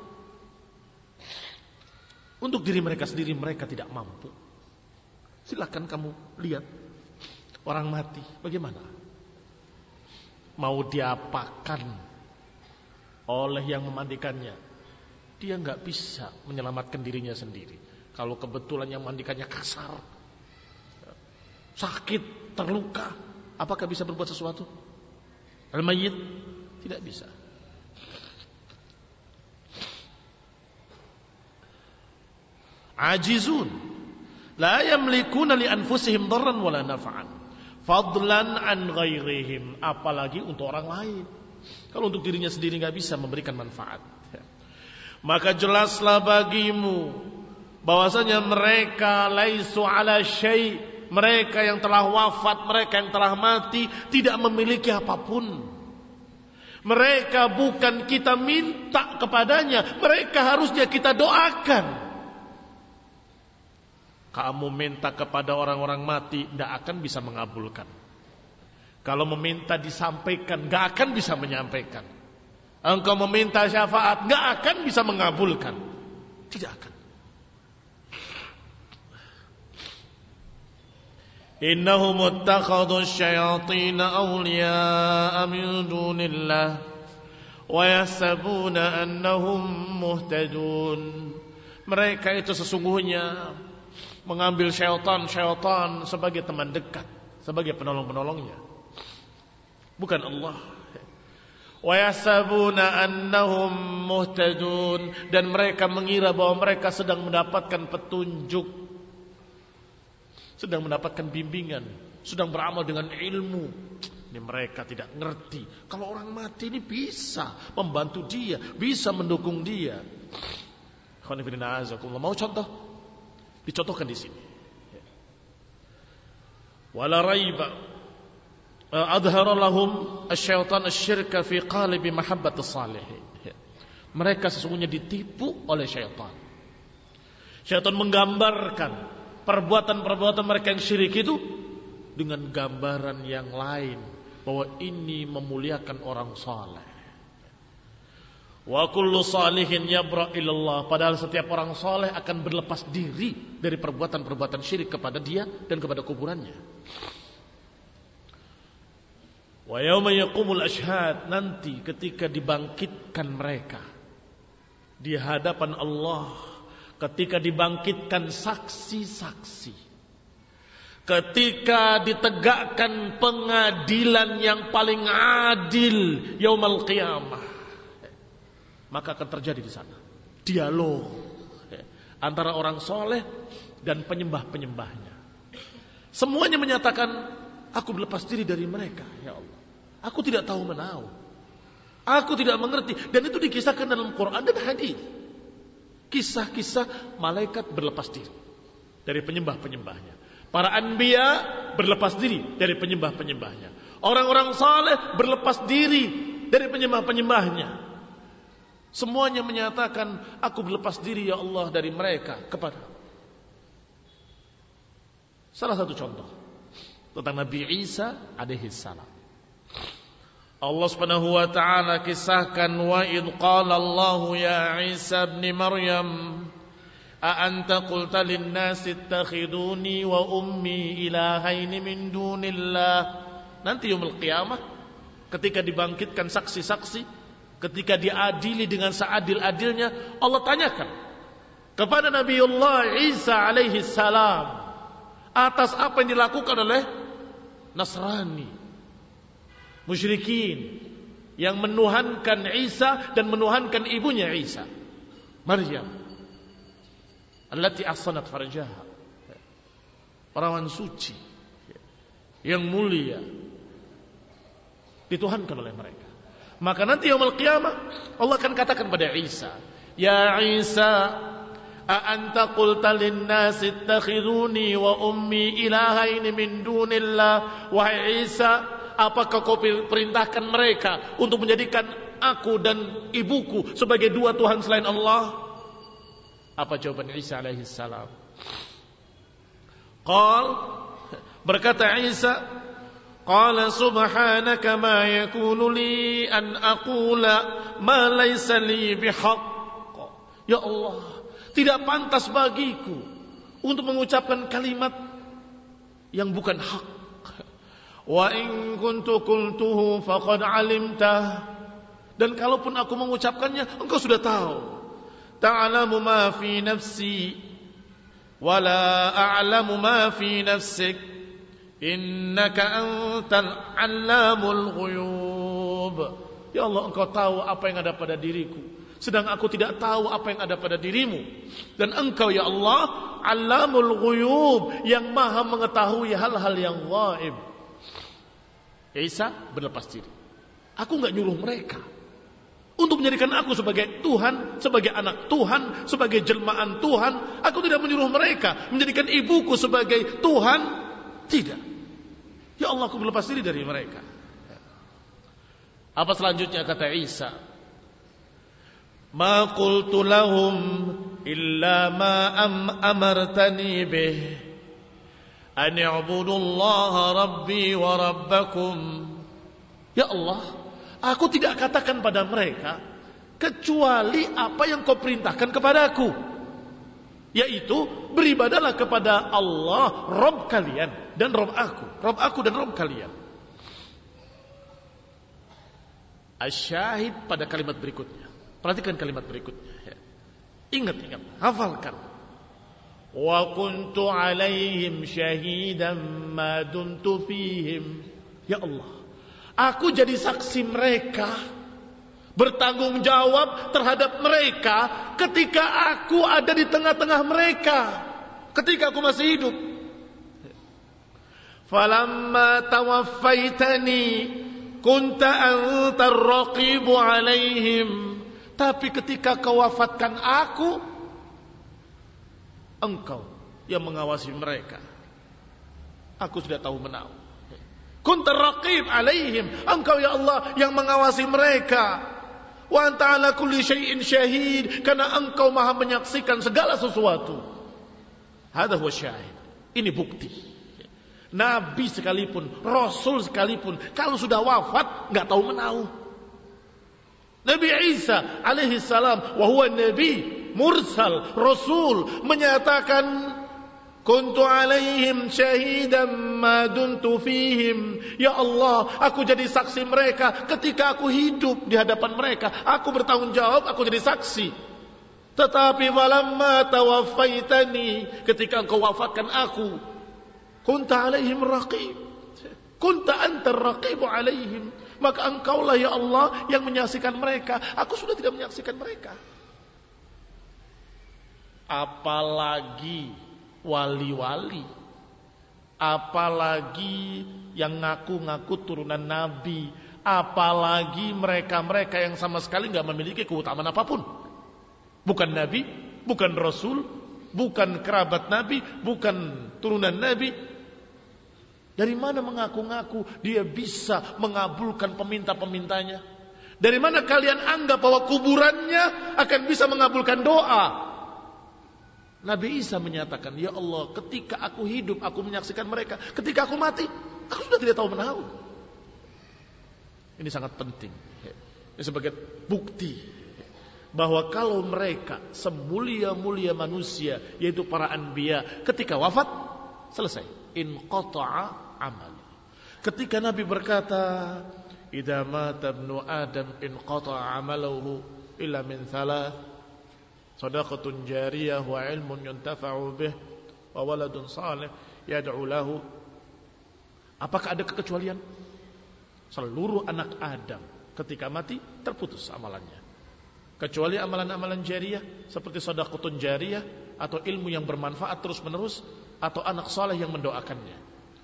Untuk diri mereka sendiri mereka tidak mampu. Silakan kamu lihat orang mati bagaimana? Mau diapakan oleh yang memandikannya? Dia nggak bisa menyelamatkan dirinya sendiri. Kalau kebetulan yang memandikannya kasar, sakit, terluka, apakah bisa berbuat sesuatu? Al-mayyit tidak bisa. Ajizun, la yamlikuna li anfusihim darran wala naf'an, fadlan an ghairihim, apalagi untuk orang lain. Kalau untuk dirinya sendiri nggak bisa memberikan manfaat, maka jelaslah bagimu bahwasanya mereka laisu ala syai', mereka yang telah wafat, mereka yang telah mati tidak memiliki apapun. Mereka bukan kita minta kepadanya, mereka harusnya kita doakan. Kamu minta kepada orang-orang mati, tidak akan bisa mengabulkan. Kalau meminta disampaikan, tidak akan bisa menyampaikan. Engkau meminta syafaat, tidak akan bisa mengabulkan. Tidak akan. Innahum ittakhadhu asy-syayatin awliya'a min dunillah wa yahsabuna annahum muhtadun. Mereka itu sesungguhnya mengambil syaitan-syaitan sebagai teman dekat, sebagai penolong-penolongnya, bukan Allah. Wa yahsabuna annahum muhtadun, dan mereka mengira bahwa mereka sedang mendapatkan petunjuk, sedang mendapatkan bimbingan, sedang beramal dengan ilmu. Ini mereka tidak ngerti kalau orang mati ini bisa membantu dia, bisa mendukung dia. Mau contoh? Dicontohkan di sini. Wala raiba adhara lahum asy-syaitan asy-syirka fi qalibi mahabbatis salihin. Mereka sesungguhnya ditipu oleh syaitan. Syaitan menggambarkan perbuatan-perbuatan mereka yang syirik itu dengan gambaran yang lain, bahwa ini memuliakan orang saleh. Wa kullu salihin yabra ilallah, padahal setiap orang saleh akan berlepas diri dari perbuatan-perbuatan syirik kepada dia dan kepada kuburannya. Wa yauma yaqumul ashhad, nanti ketika dibangkitkan mereka di hadapan Allah, ketika dibangkitkan saksi-saksi, ketika ditegakkan pengadilan yang paling adil yaumul qiyamah, maka akan terjadi di sana dialog antara orang soleh dan penyembah-penyembahnya. Semuanya menyatakan, aku berlepas diri dari mereka, ya Allah. Aku tidak tahu menahu, aku tidak mengerti. Dan itu dikisahkan dalam Quran dan hadis. Kisah-kisah malaikat berlepas diri dari penyembah-penyembahnya. Para anbiya berlepas diri dari penyembah-penyembahnya. Orang-orang saleh berlepas diri dari penyembah-penyembahnya. Semuanya menyatakan, aku berlepas diri ya Allah dari mereka kepada. Salah satu contoh tentang Nabi Isa alaihi salam. Allah Subhanahu wa taala kisahkan, wa id qala Allah ya Isa ibn Maryam a anta qulta lin nasi ittakhiduni wa ummi ilahaini min dunillah. Nanti yaumul qiyamah ketika dibangkitkan saksi-saksi, ketika diadili dengan seadil-adilnya, Allah tanyakan kepada Nabiullah Isa alaihi salam atas apa yang dilakukan oleh Nasrani, musyrikin yang menuhankan Isa dan menuhankan ibunya Isa, Maryam, allati ahsanat farjaha, perawan suci yang mulia, dituhankan oleh mereka. Maka nanti yaumul qiyamah Allah akan katakan pada Isa, ya Isa, a anta qulta lin nasi ittakhiduni wa ummi ilahaini min dunillah. Wahai Isa, apakah kau perintahkan mereka untuk menjadikan aku dan ibuku sebagai dua Tuhan selain Allah? Apa jawaban Isa alaihi salam? Qal, berkata Isa, qala subhanaka ma yakunu li an aqula ma laysa li bihaq. Ya Allah, tidak pantas bagiku untuk mengucapkan kalimat yang bukan hak. Wa in kuntu qultuhu faqad alimtah, dan kalaupun aku mengucapkannya, engkau sudah tahu. Ta'lamu ma fi nafsi wa la a'lamu ma fi nafsik, innaka antal allamul ghuyub. Ya Allah, engkau tahu apa yang ada pada diriku, sedang aku tidak tahu apa yang ada pada dirimu. Dan engkau ya Allah allamul ghuyub, yang maha mengetahui hal-hal yang ghaib. Isa berlepas diri. Aku enggak nyuruh mereka untuk menjadikan aku sebagai Tuhan, sebagai anak Tuhan, sebagai jelmaan Tuhan. Aku tidak menyuruh mereka menjadikan ibuku sebagai Tuhan. Tidak. Ya Allah, aku berlepas diri dari mereka. Apa selanjutnya kata Isa? Ma qultu lahum illa ma am amartani bih an i'budullaha rabbi wa rabbakum. Ya Allah, aku tidak katakan pada mereka kecuali apa yang kau perintahkan kepadaku, yaitu beribadalah kepada Allah, Rabb kalian dan Rabb aku, Rabb aku dan Rabb kalian. Asyahid pada kalimat berikutnya. Perhatikan kalimat berikutnya. Ingat, ingat, hafalkan. Wa kuntu alaihim syahidan ma dumtu fihim. Ya Allah, aku jadi saksi mereka, bertanggung jawab terhadap mereka ketika aku ada di tengah-tengah mereka, ketika aku masih hidup. Falamma tawaffaitani kunta antar raqibu alaihim. Tapi ketika kau wafatkan aku, engkau yang mengawasi mereka. Aku sudah tahu menahu. Kunta raqib alaihim. Engkau ya Allah yang mengawasi mereka. Wa anta ala kulli syai'in syahid. Karena engkau maha menyaksikan segala sesuatu. Hadha huwa syahid. Ini bukti. Nabi sekalipun, Rasul sekalipun, kalau sudah wafat, nggak tahu menahu. Nabi Isa alaihi salam, wa huwa nabi mursal, Rasul, menyatakan kuntu alaihim syahidan ma dumtu fihim. Ya Allah, aku jadi saksi mereka ketika aku hidup di hadapan mereka. Aku bertanggung jawab, aku jadi saksi. Tetapi walamma tawaffaitani, ketika engkau wafatkan aku, kunta alaihim raqib. Kunta anta raqibu alaihim. Maka engkaulah ya Allah yang menyaksikan mereka. Aku sudah tidak menyaksikan mereka. Apalagi wali-wali, apalagi yang ngaku-ngaku turunan Nabi, apalagi mereka-mereka yang sama sekali nggak memiliki keutamaan apapun, bukan Nabi, bukan Rasul, bukan kerabat Nabi, bukan turunan Nabi. Dari mana mengaku-ngaku dia bisa mengabulkan peminta-pemintanya? Dari mana kalian anggap bahwa kuburannya akan bisa mengabulkan doa? Nabi Isa menyatakan, ya Allah, ketika aku hidup, aku menyaksikan mereka. Ketika aku mati, aku sudah tidak tahu menahu. Ini sangat penting. Ini sebagai bukti bahwa kalau mereka semulia-mulia manusia, yaitu para anbiya, ketika wafat, selesai. Inqata'a amal. Ketika Nabi berkata, idza mata ibnu Adam inqata'a amaluhu illa min thalath. Sadaqatun jariyah wa ilmun yuntafa'u bih wa waladun salih yad'u lahu. Apakah ada kekecualian? Seluruh anak Adam ketika mati terputus amalannya, kecuali amalan-amalan jariyah seperti sadaqatun jariyah atau ilmu yang bermanfaat terus-menerus atau anak saleh yang mendoakannya.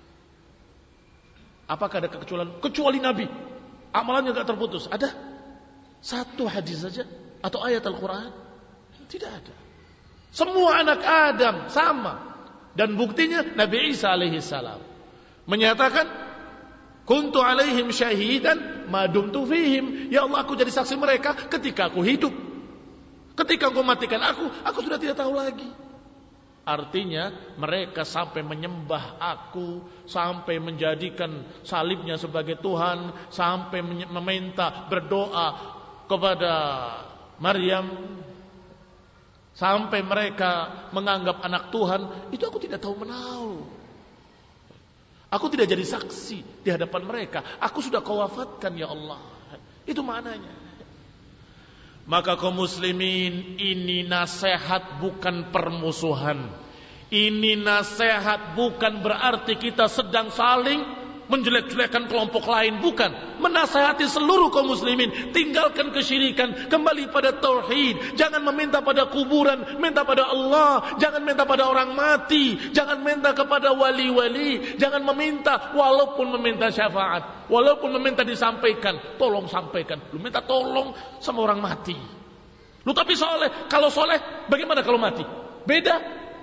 Apakah ada kekecualian? Kecuali Nabi, amalannya enggak terputus. Ada satu hadis saja atau ayat Al-Qur'an? Tidak ada. Semua anak Adam sama. Dan buktinya Nabi Isa alaihi salam menyatakan, kuntu alaihim syahidan ma dumtu fihim. Ya Allah, aku jadi saksi mereka ketika aku hidup. Ketika engkau matikan aku, aku sudah tidak tahu lagi. Artinya mereka sampai menyembah aku, sampai menjadikan salibnya sebagai Tuhan, sampai meminta berdoa kepada Maryam, sampai mereka menganggap anak Tuhan. Itu aku tidak tahu menahu. Aku tidak jadi saksi di hadapan mereka. Aku sudah kau wafatkan ya Allah. Itu maknanya. Maka kaum muslimin, ini nasihat bukan permusuhan. Ini nasihat bukan berarti kita sedang saling menjelek-jelekkan kelompok lain, bukan. Menasihati seluruh kaum muslimin, tinggalkan kesyirikan, kembali pada tauhid. Jangan meminta pada kuburan, minta pada Allah. Jangan minta pada orang mati, jangan minta kepada wali-wali. Jangan meminta walaupun meminta syafaat, walaupun meminta disampaikan, tolong sampaikan. Lu minta tolong sama orang mati. Lu tapi soleh, kalau soleh bagaimana kalau mati? Beda.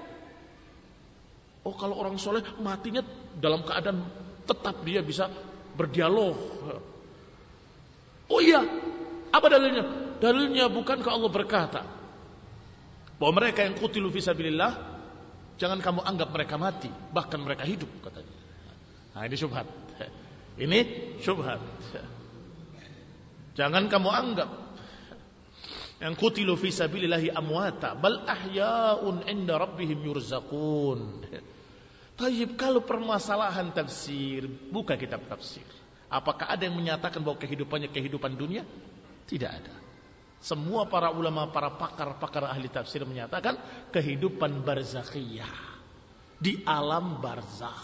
Oh, kalau orang soleh matinya dalam keadaan tetap dia bisa berdialog. Oh iya, apa dalilnya? Dalilnya bukankah Allah berkata bahwa mereka yang qutilu fisabilillah, jangan kamu anggap mereka mati, bahkan mereka hidup, katanya. Nah, ini syubhat. Ini syubhat. Jangan kamu anggap yang qutilu fisabilillahi amwata, bal ahya'un 'inda rabbihim yurzaqun. Tayyib, kalau permasalahan tafsir, buka kitab tafsir. Apakah ada yang menyatakan bahwa kehidupannya kehidupan dunia? Tidak ada. Semua para ulama, para pakar-pakar ahli tafsir menyatakan kehidupan barzakhiyah, di alam barzakh.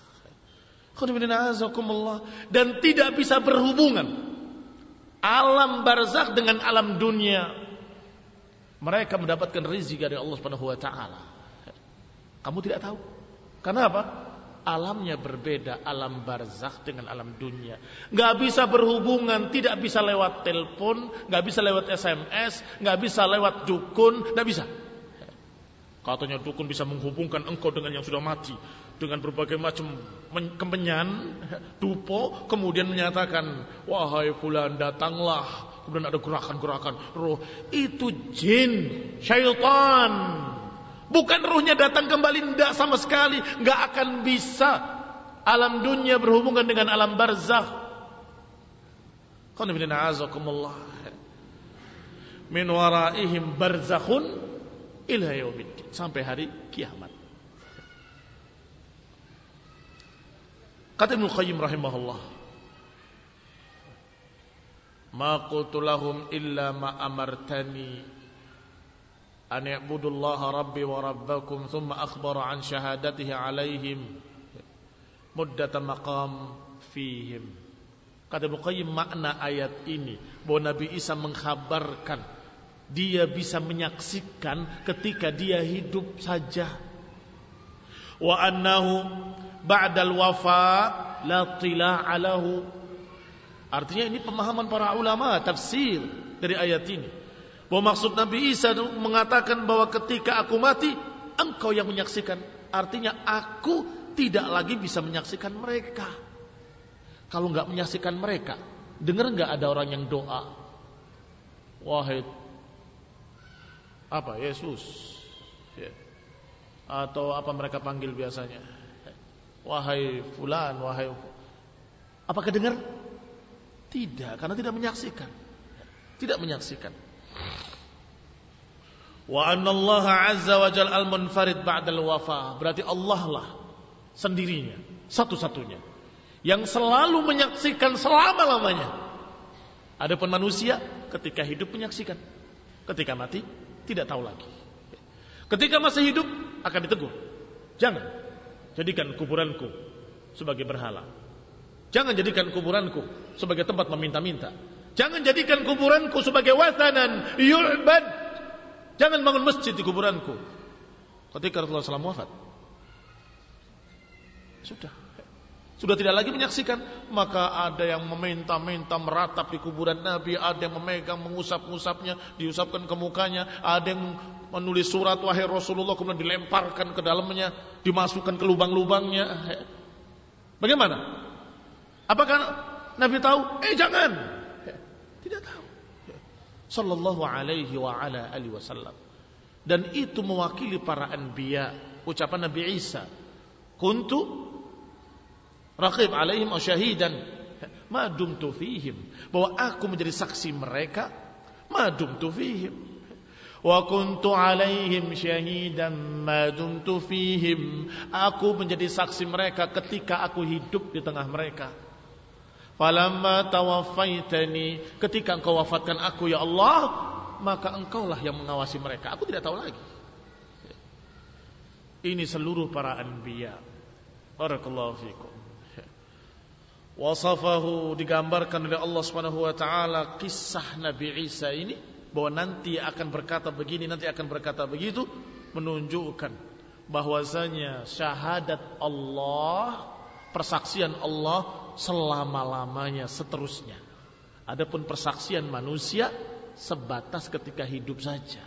Dan tidak bisa berhubungan alam barzakh dengan alam dunia. Mereka mendapatkan rezeki dari Allah Subhanahu wa taala. Kamu tidak tahu. Kenapa? Alamnya berbeda, alam barzakh dengan alam dunia. Gak bisa berhubungan, tidak bisa lewat telepon, gak bisa lewat S M S, gak bisa lewat dukun, gak bisa. Katanya dukun bisa menghubungkan engkau dengan yang sudah mati dengan berbagai macam kemenyan, dupo, kemudian menyatakan, wahai fulan datanglah. Kemudian ada gerakan-gerakan roh. Itu jin, syaitan. Bukan rohnya datang kembali, tidak sama sekali. Tidak akan bisa alam dunia berhubungan dengan alam barzakh. Min waraihim barzakhun ila yaumiddin, sampai hari kiamat. Kata Ibnu Qayyim rahimahullah, ma qultu lahum illa ma amartani an ya'budullaha rabbi wa rabbakum thumma akhbara an syahadatihi alaihim muddata maqam fihim. Kata Ibnu Qayyim, makna ayat ini bahwa Nabi Isa mengkhabarkan dia bisa menyaksikan ketika dia hidup saja. Wa annahu ba'dal wafa la tila'a lahu. Artinya ini pemahaman para ulama tafsir dari ayat ini, bahwa maksud Nabi Isa itu mengatakan bahwa ketika aku mati engkau yang menyaksikan. Artinya aku tidak lagi bisa menyaksikan mereka. Kalau enggak menyaksikan mereka, dengar enggak ada orang yang doa, wahai apa Yesus ya. Atau apa mereka panggil biasanya, wahai fulan, wahai, apakah dengar? Tidak, karena tidak menyaksikan. Tidak menyaksikan. Wa anna Allah azza wa jalla al-munfarid ba'dal wafa. Berarti Allah lah sendirinya, satu-satunya yang selalu menyaksikan selama-lamanya. Adapun manusia ketika hidup menyaksikan, ketika mati tidak tahu lagi. Ketika masih hidup akan ditegur, jangan jadikan kuburanku sebagai berhala. Jangan jadikan kuburanku sebagai tempat meminta-minta. Jangan jadikan kuburanku sebagai wathanan yu'bad. Jangan bangun masjid di kuburanku. Ketika Rasulullah shallallahu alaihi wasallam wafat, sudah Sudah tidak lagi menyaksikan. Maka ada yang meminta-minta meratap di kuburan Nabi, ada yang memegang, mengusap-ngusapnya, diusapkan ke mukanya, ada yang menulis surat wahai Rasulullah kemudian dilemparkan ke dalamnya, dimasukkan ke lubang-lubangnya. Bagaimana? Apakah Nabi tahu? Eh jangan. Tidak tahu. Sallallahu alaihi wa ala alihi wasallam. Dan itu mewakili para anbiya. Ucapan Nabi Isa, kuntu raqib alaihim aw syahidan ma dumtu fihim, bahwa aku menjadi saksi mereka ma dumtu fihim, wa kuntu alaihim syahidan ma dumtu fihim, aku menjadi saksi mereka ketika aku hidup di tengah mereka. Falamma tawaffaitani, ketika engkau wafatkan aku ya Allah, maka engkaulah yang mengawasi mereka, aku tidak tahu lagi. Ini seluruh para anbiya. Barakallahu fikum. Wasafahu, digambarkan oleh Allah Subhanahu wa taala kisah Nabi Isa ini, bahwa nanti akan berkata begini, nanti akan berkata begitu, menunjukkan bahwasanya syahadat Allah, persaksian Allah selama-lamanya, seterusnya. Adapun persaksian manusia sebatas ketika hidup saja.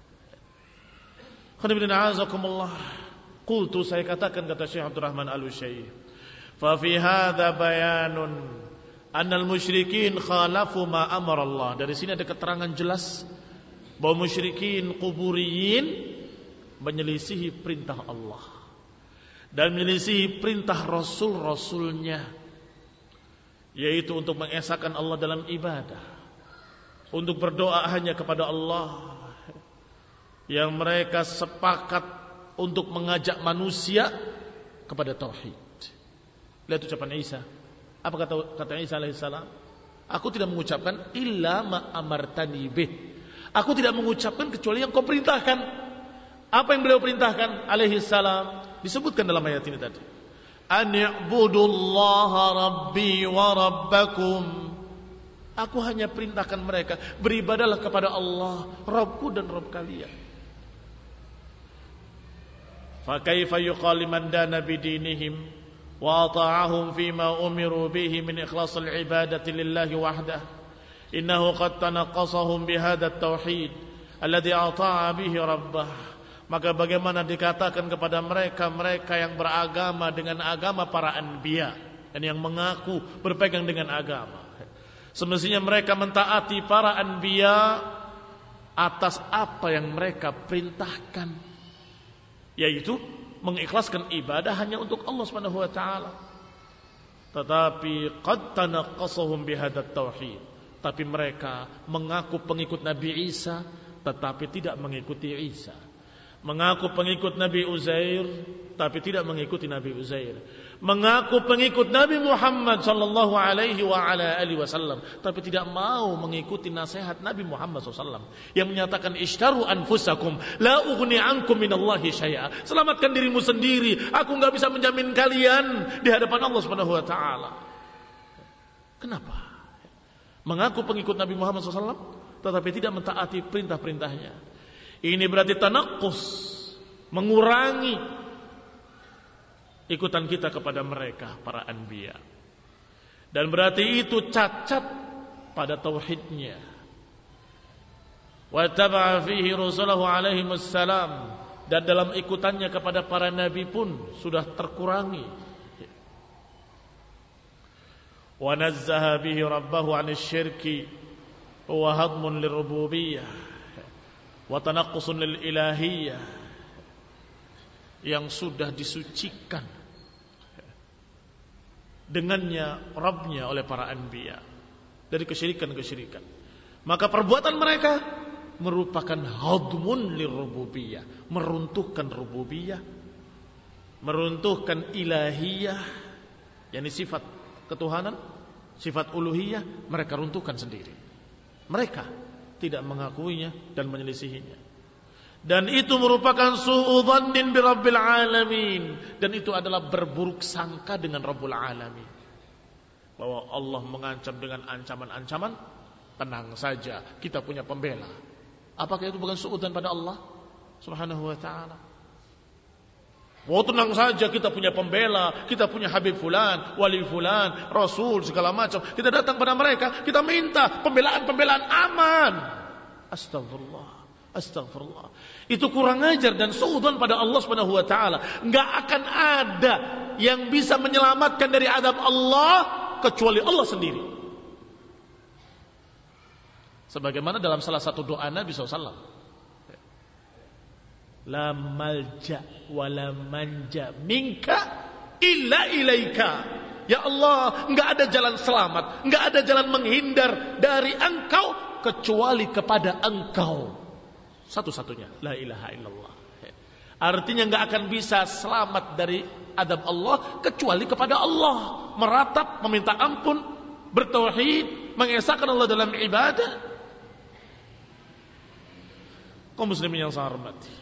Qultu, saya katakan, kata Syekh Abdurrahman Al-Utsaimin, fa fi hadza bayanun annal musyrikin khalafu ma amara Allah. Dari sini ada keterangan jelas bahwa musyrikin kuburiyin menyelisihi perintah Allah dan menyelisihi perintah Rasul-Rasulnya, yaitu untuk mengesahkan Allah dalam ibadah, untuk berdoa hanya kepada Allah, yang mereka sepakat untuk mengajak manusia kepada tauhid. Lihat ucapan Isa. Apa kata kata Isa alaihissalam? Aku tidak mengucapkan illa ma amartani bih. Aku tidak mengucapkan kecuali yang kau perintahkan. Apa yang beliau perintahkan alaihissalam? Disebutkan dalam ayat ini tadi. An ya'budullaha rabbi wa rabbakum. Aku hanya perintahkan mereka, beribadahlah kepada Allah, Rabbku dan Rabb kalian. Fa kaifa yuqal liman dana bidinihim wa ata'ahum fima umiru bihi min ikhlasil ibadati lillahi wahdah, innahu qad tanaqasahum bihadha at-tauhid alladhi ata'a bihi rabbah Maka bagaimana dikatakan kepada mereka, mereka yang beragama dengan agama para anbiya, dan yang mengaku berpegang dengan agama, semestinya mereka mentaati para anbiya atas apa yang mereka perintahkan, yaitu mengikhlaskan ibadah hanya untuk Allah Subhanahu wa taala. Tetapi qad tanaqqasuhum bihadat tauhid, tapi mereka mengaku pengikut Nabi Isa tetapi tidak mengikuti Isa. Mengaku pengikut Nabi Uzair tapi tidak mengikuti Nabi Uzair. Mengaku pengikut Nabi Muhammad sallallahu alaihi wa ala alihi wasallam tapi tidak mau mengikuti nasihat Nabi Muhammad sallallahu alaihi wasallam yang menyatakan ishtaru anfusakum la ughni ankum minallahi syai'a. Selamatkan dirimu sendiri, aku enggak bisa menjamin kalian di hadapan Allah Subhanahu wa taala. Kenapa? Mengaku pengikut Nabi Muhammad sallallahu alaihi wasallam tetapi tidak mentaati perintah-perintahnya. Ini berarti tanaqqus, mengurangi ikutan kita kepada mereka para anbiya. Dan berarti itu cacat pada tauhidnya. Wa taba'a fihi rusulahu alaihi wassalam, dan dalam ikutannya kepada para nabi pun sudah terkurangi. Wa nazzaha bihi rabbahu 'anil syirki wa hadmun lirububiyyah wa tanaqqusun lil ilahiyyah, yang sudah disucikan dengannya Rabbnya oleh para anbiya dari kesyirikan-kesyirikan. Maka perbuatan mereka merupakan hadmun lirububiyah, meruntuhkan rububiyah, meruntuhkan ilahiyah, yakni sifat ketuhanan, sifat uluhiyah mereka runtuhkan sendiri. Mereka tidak mengakuinya dan menyelisihinya. Dan itu merupakan su'udhannin bi rabbil alamin, dan itu adalah berburuk sangka dengan Rabbul alamin. Bahwa Allah mengancam dengan ancaman-ancaman, tenang saja, kita punya pembela. Apakah itu bukan su'udhan pada Allah Subhanahu wa taala? Oh, tenang saja, kita punya pembela, kita punya Habib fulan, wali fulan, rasul, segala macam. Kita datang pada mereka, kita minta pembelaan-pembelaan aman. Astagfirullah, astagfirullah. Itu kurang ajar dan suudzon pada Allah Subhanahu wa taala. Enggak akan ada yang bisa menyelamatkan dari azab Allah kecuali Allah sendiri. Sebagaimana dalam salah satu doa Nabi sallallahu alaihi wasallam, la malja wa la manja minka illa ilaika. Ya Allah, enggak ada jalan selamat, enggak ada jalan menghindar dari Engkau kecuali kepada Engkau. Satu-satunya, la ilaha illallah. Artinya enggak akan bisa selamat dari adab Allah kecuali kepada Allah. Meratap, meminta ampun, bertauhid, mengesahkan Allah dalam ibadah. Kaum muslimin yang saya hormati,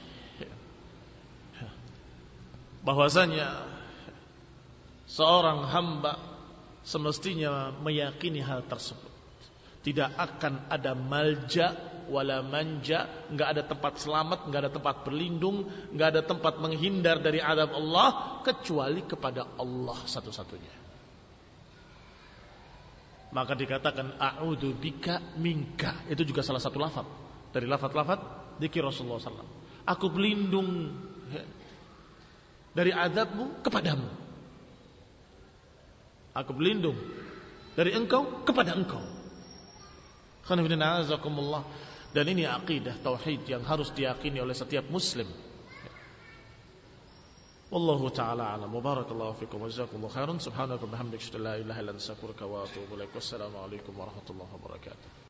bahwasanya seorang hamba semestinya meyakini hal tersebut. Tidak akan ada malja wala manja, enggak ada tempat selamat, enggak ada tempat berlindung, enggak ada tempat menghindar dari azab Allah kecuali kepada Allah satu-satunya. Maka dikatakan a'udzu bika minka, itu juga salah satu lafaz dari lafaz-lafaz zikir Rasulullah sallallahu alaihi wasallam. Aku berlindung dari azabmu kepadamu. Aku berlindung dari engkau kepada engkau. Dan ini akidah tauhid yang harus diyakini oleh setiap muslim. Wallahu ta'ala a'lam. Barakallahu fikum wa jazakumullahu khairan. Subhanaka wa bihamdika, la ilaha illa anta, astaghfiruka wa atubu ilaik. Wassalamu alaikum warahmatullahi wabarakatuh.